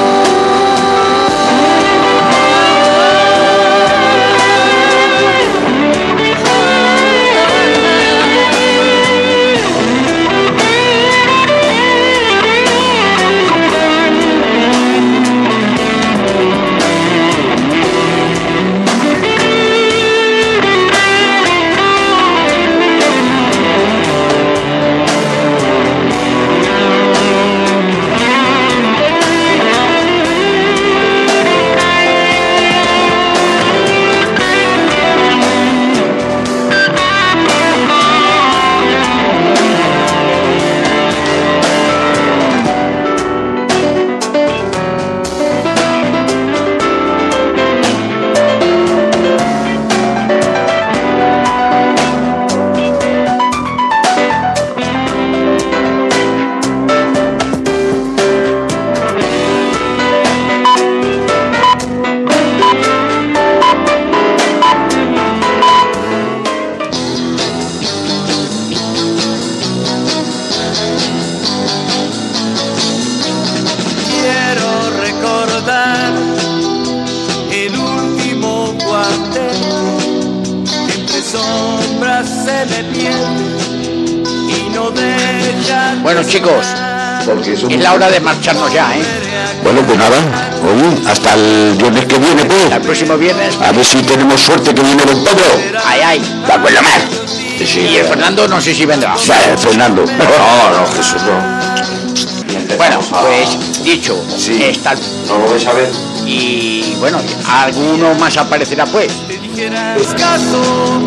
Bueno, chicos, es la hora de marcharnos ya, ¿eh? Bueno, pues nada, oye, hasta el viernes que viene, pues. Hasta el próximo viernes. A ver si tenemos suerte que viene don Pedro. Ay, ay. Va con la mar. Sí, y el Fernando no sé si vendrá. Vale, Fernando. No, no, Jesús, no. Bueno, pues dicho, Sí. está el... No lo vais a ver. Y bueno, alguno más aparecerá pues. Escaso,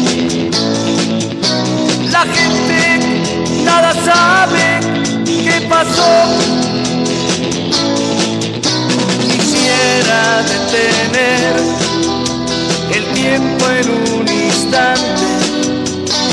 la gente nada sabe qué pasó. Quisiera detener el tiempo en un instante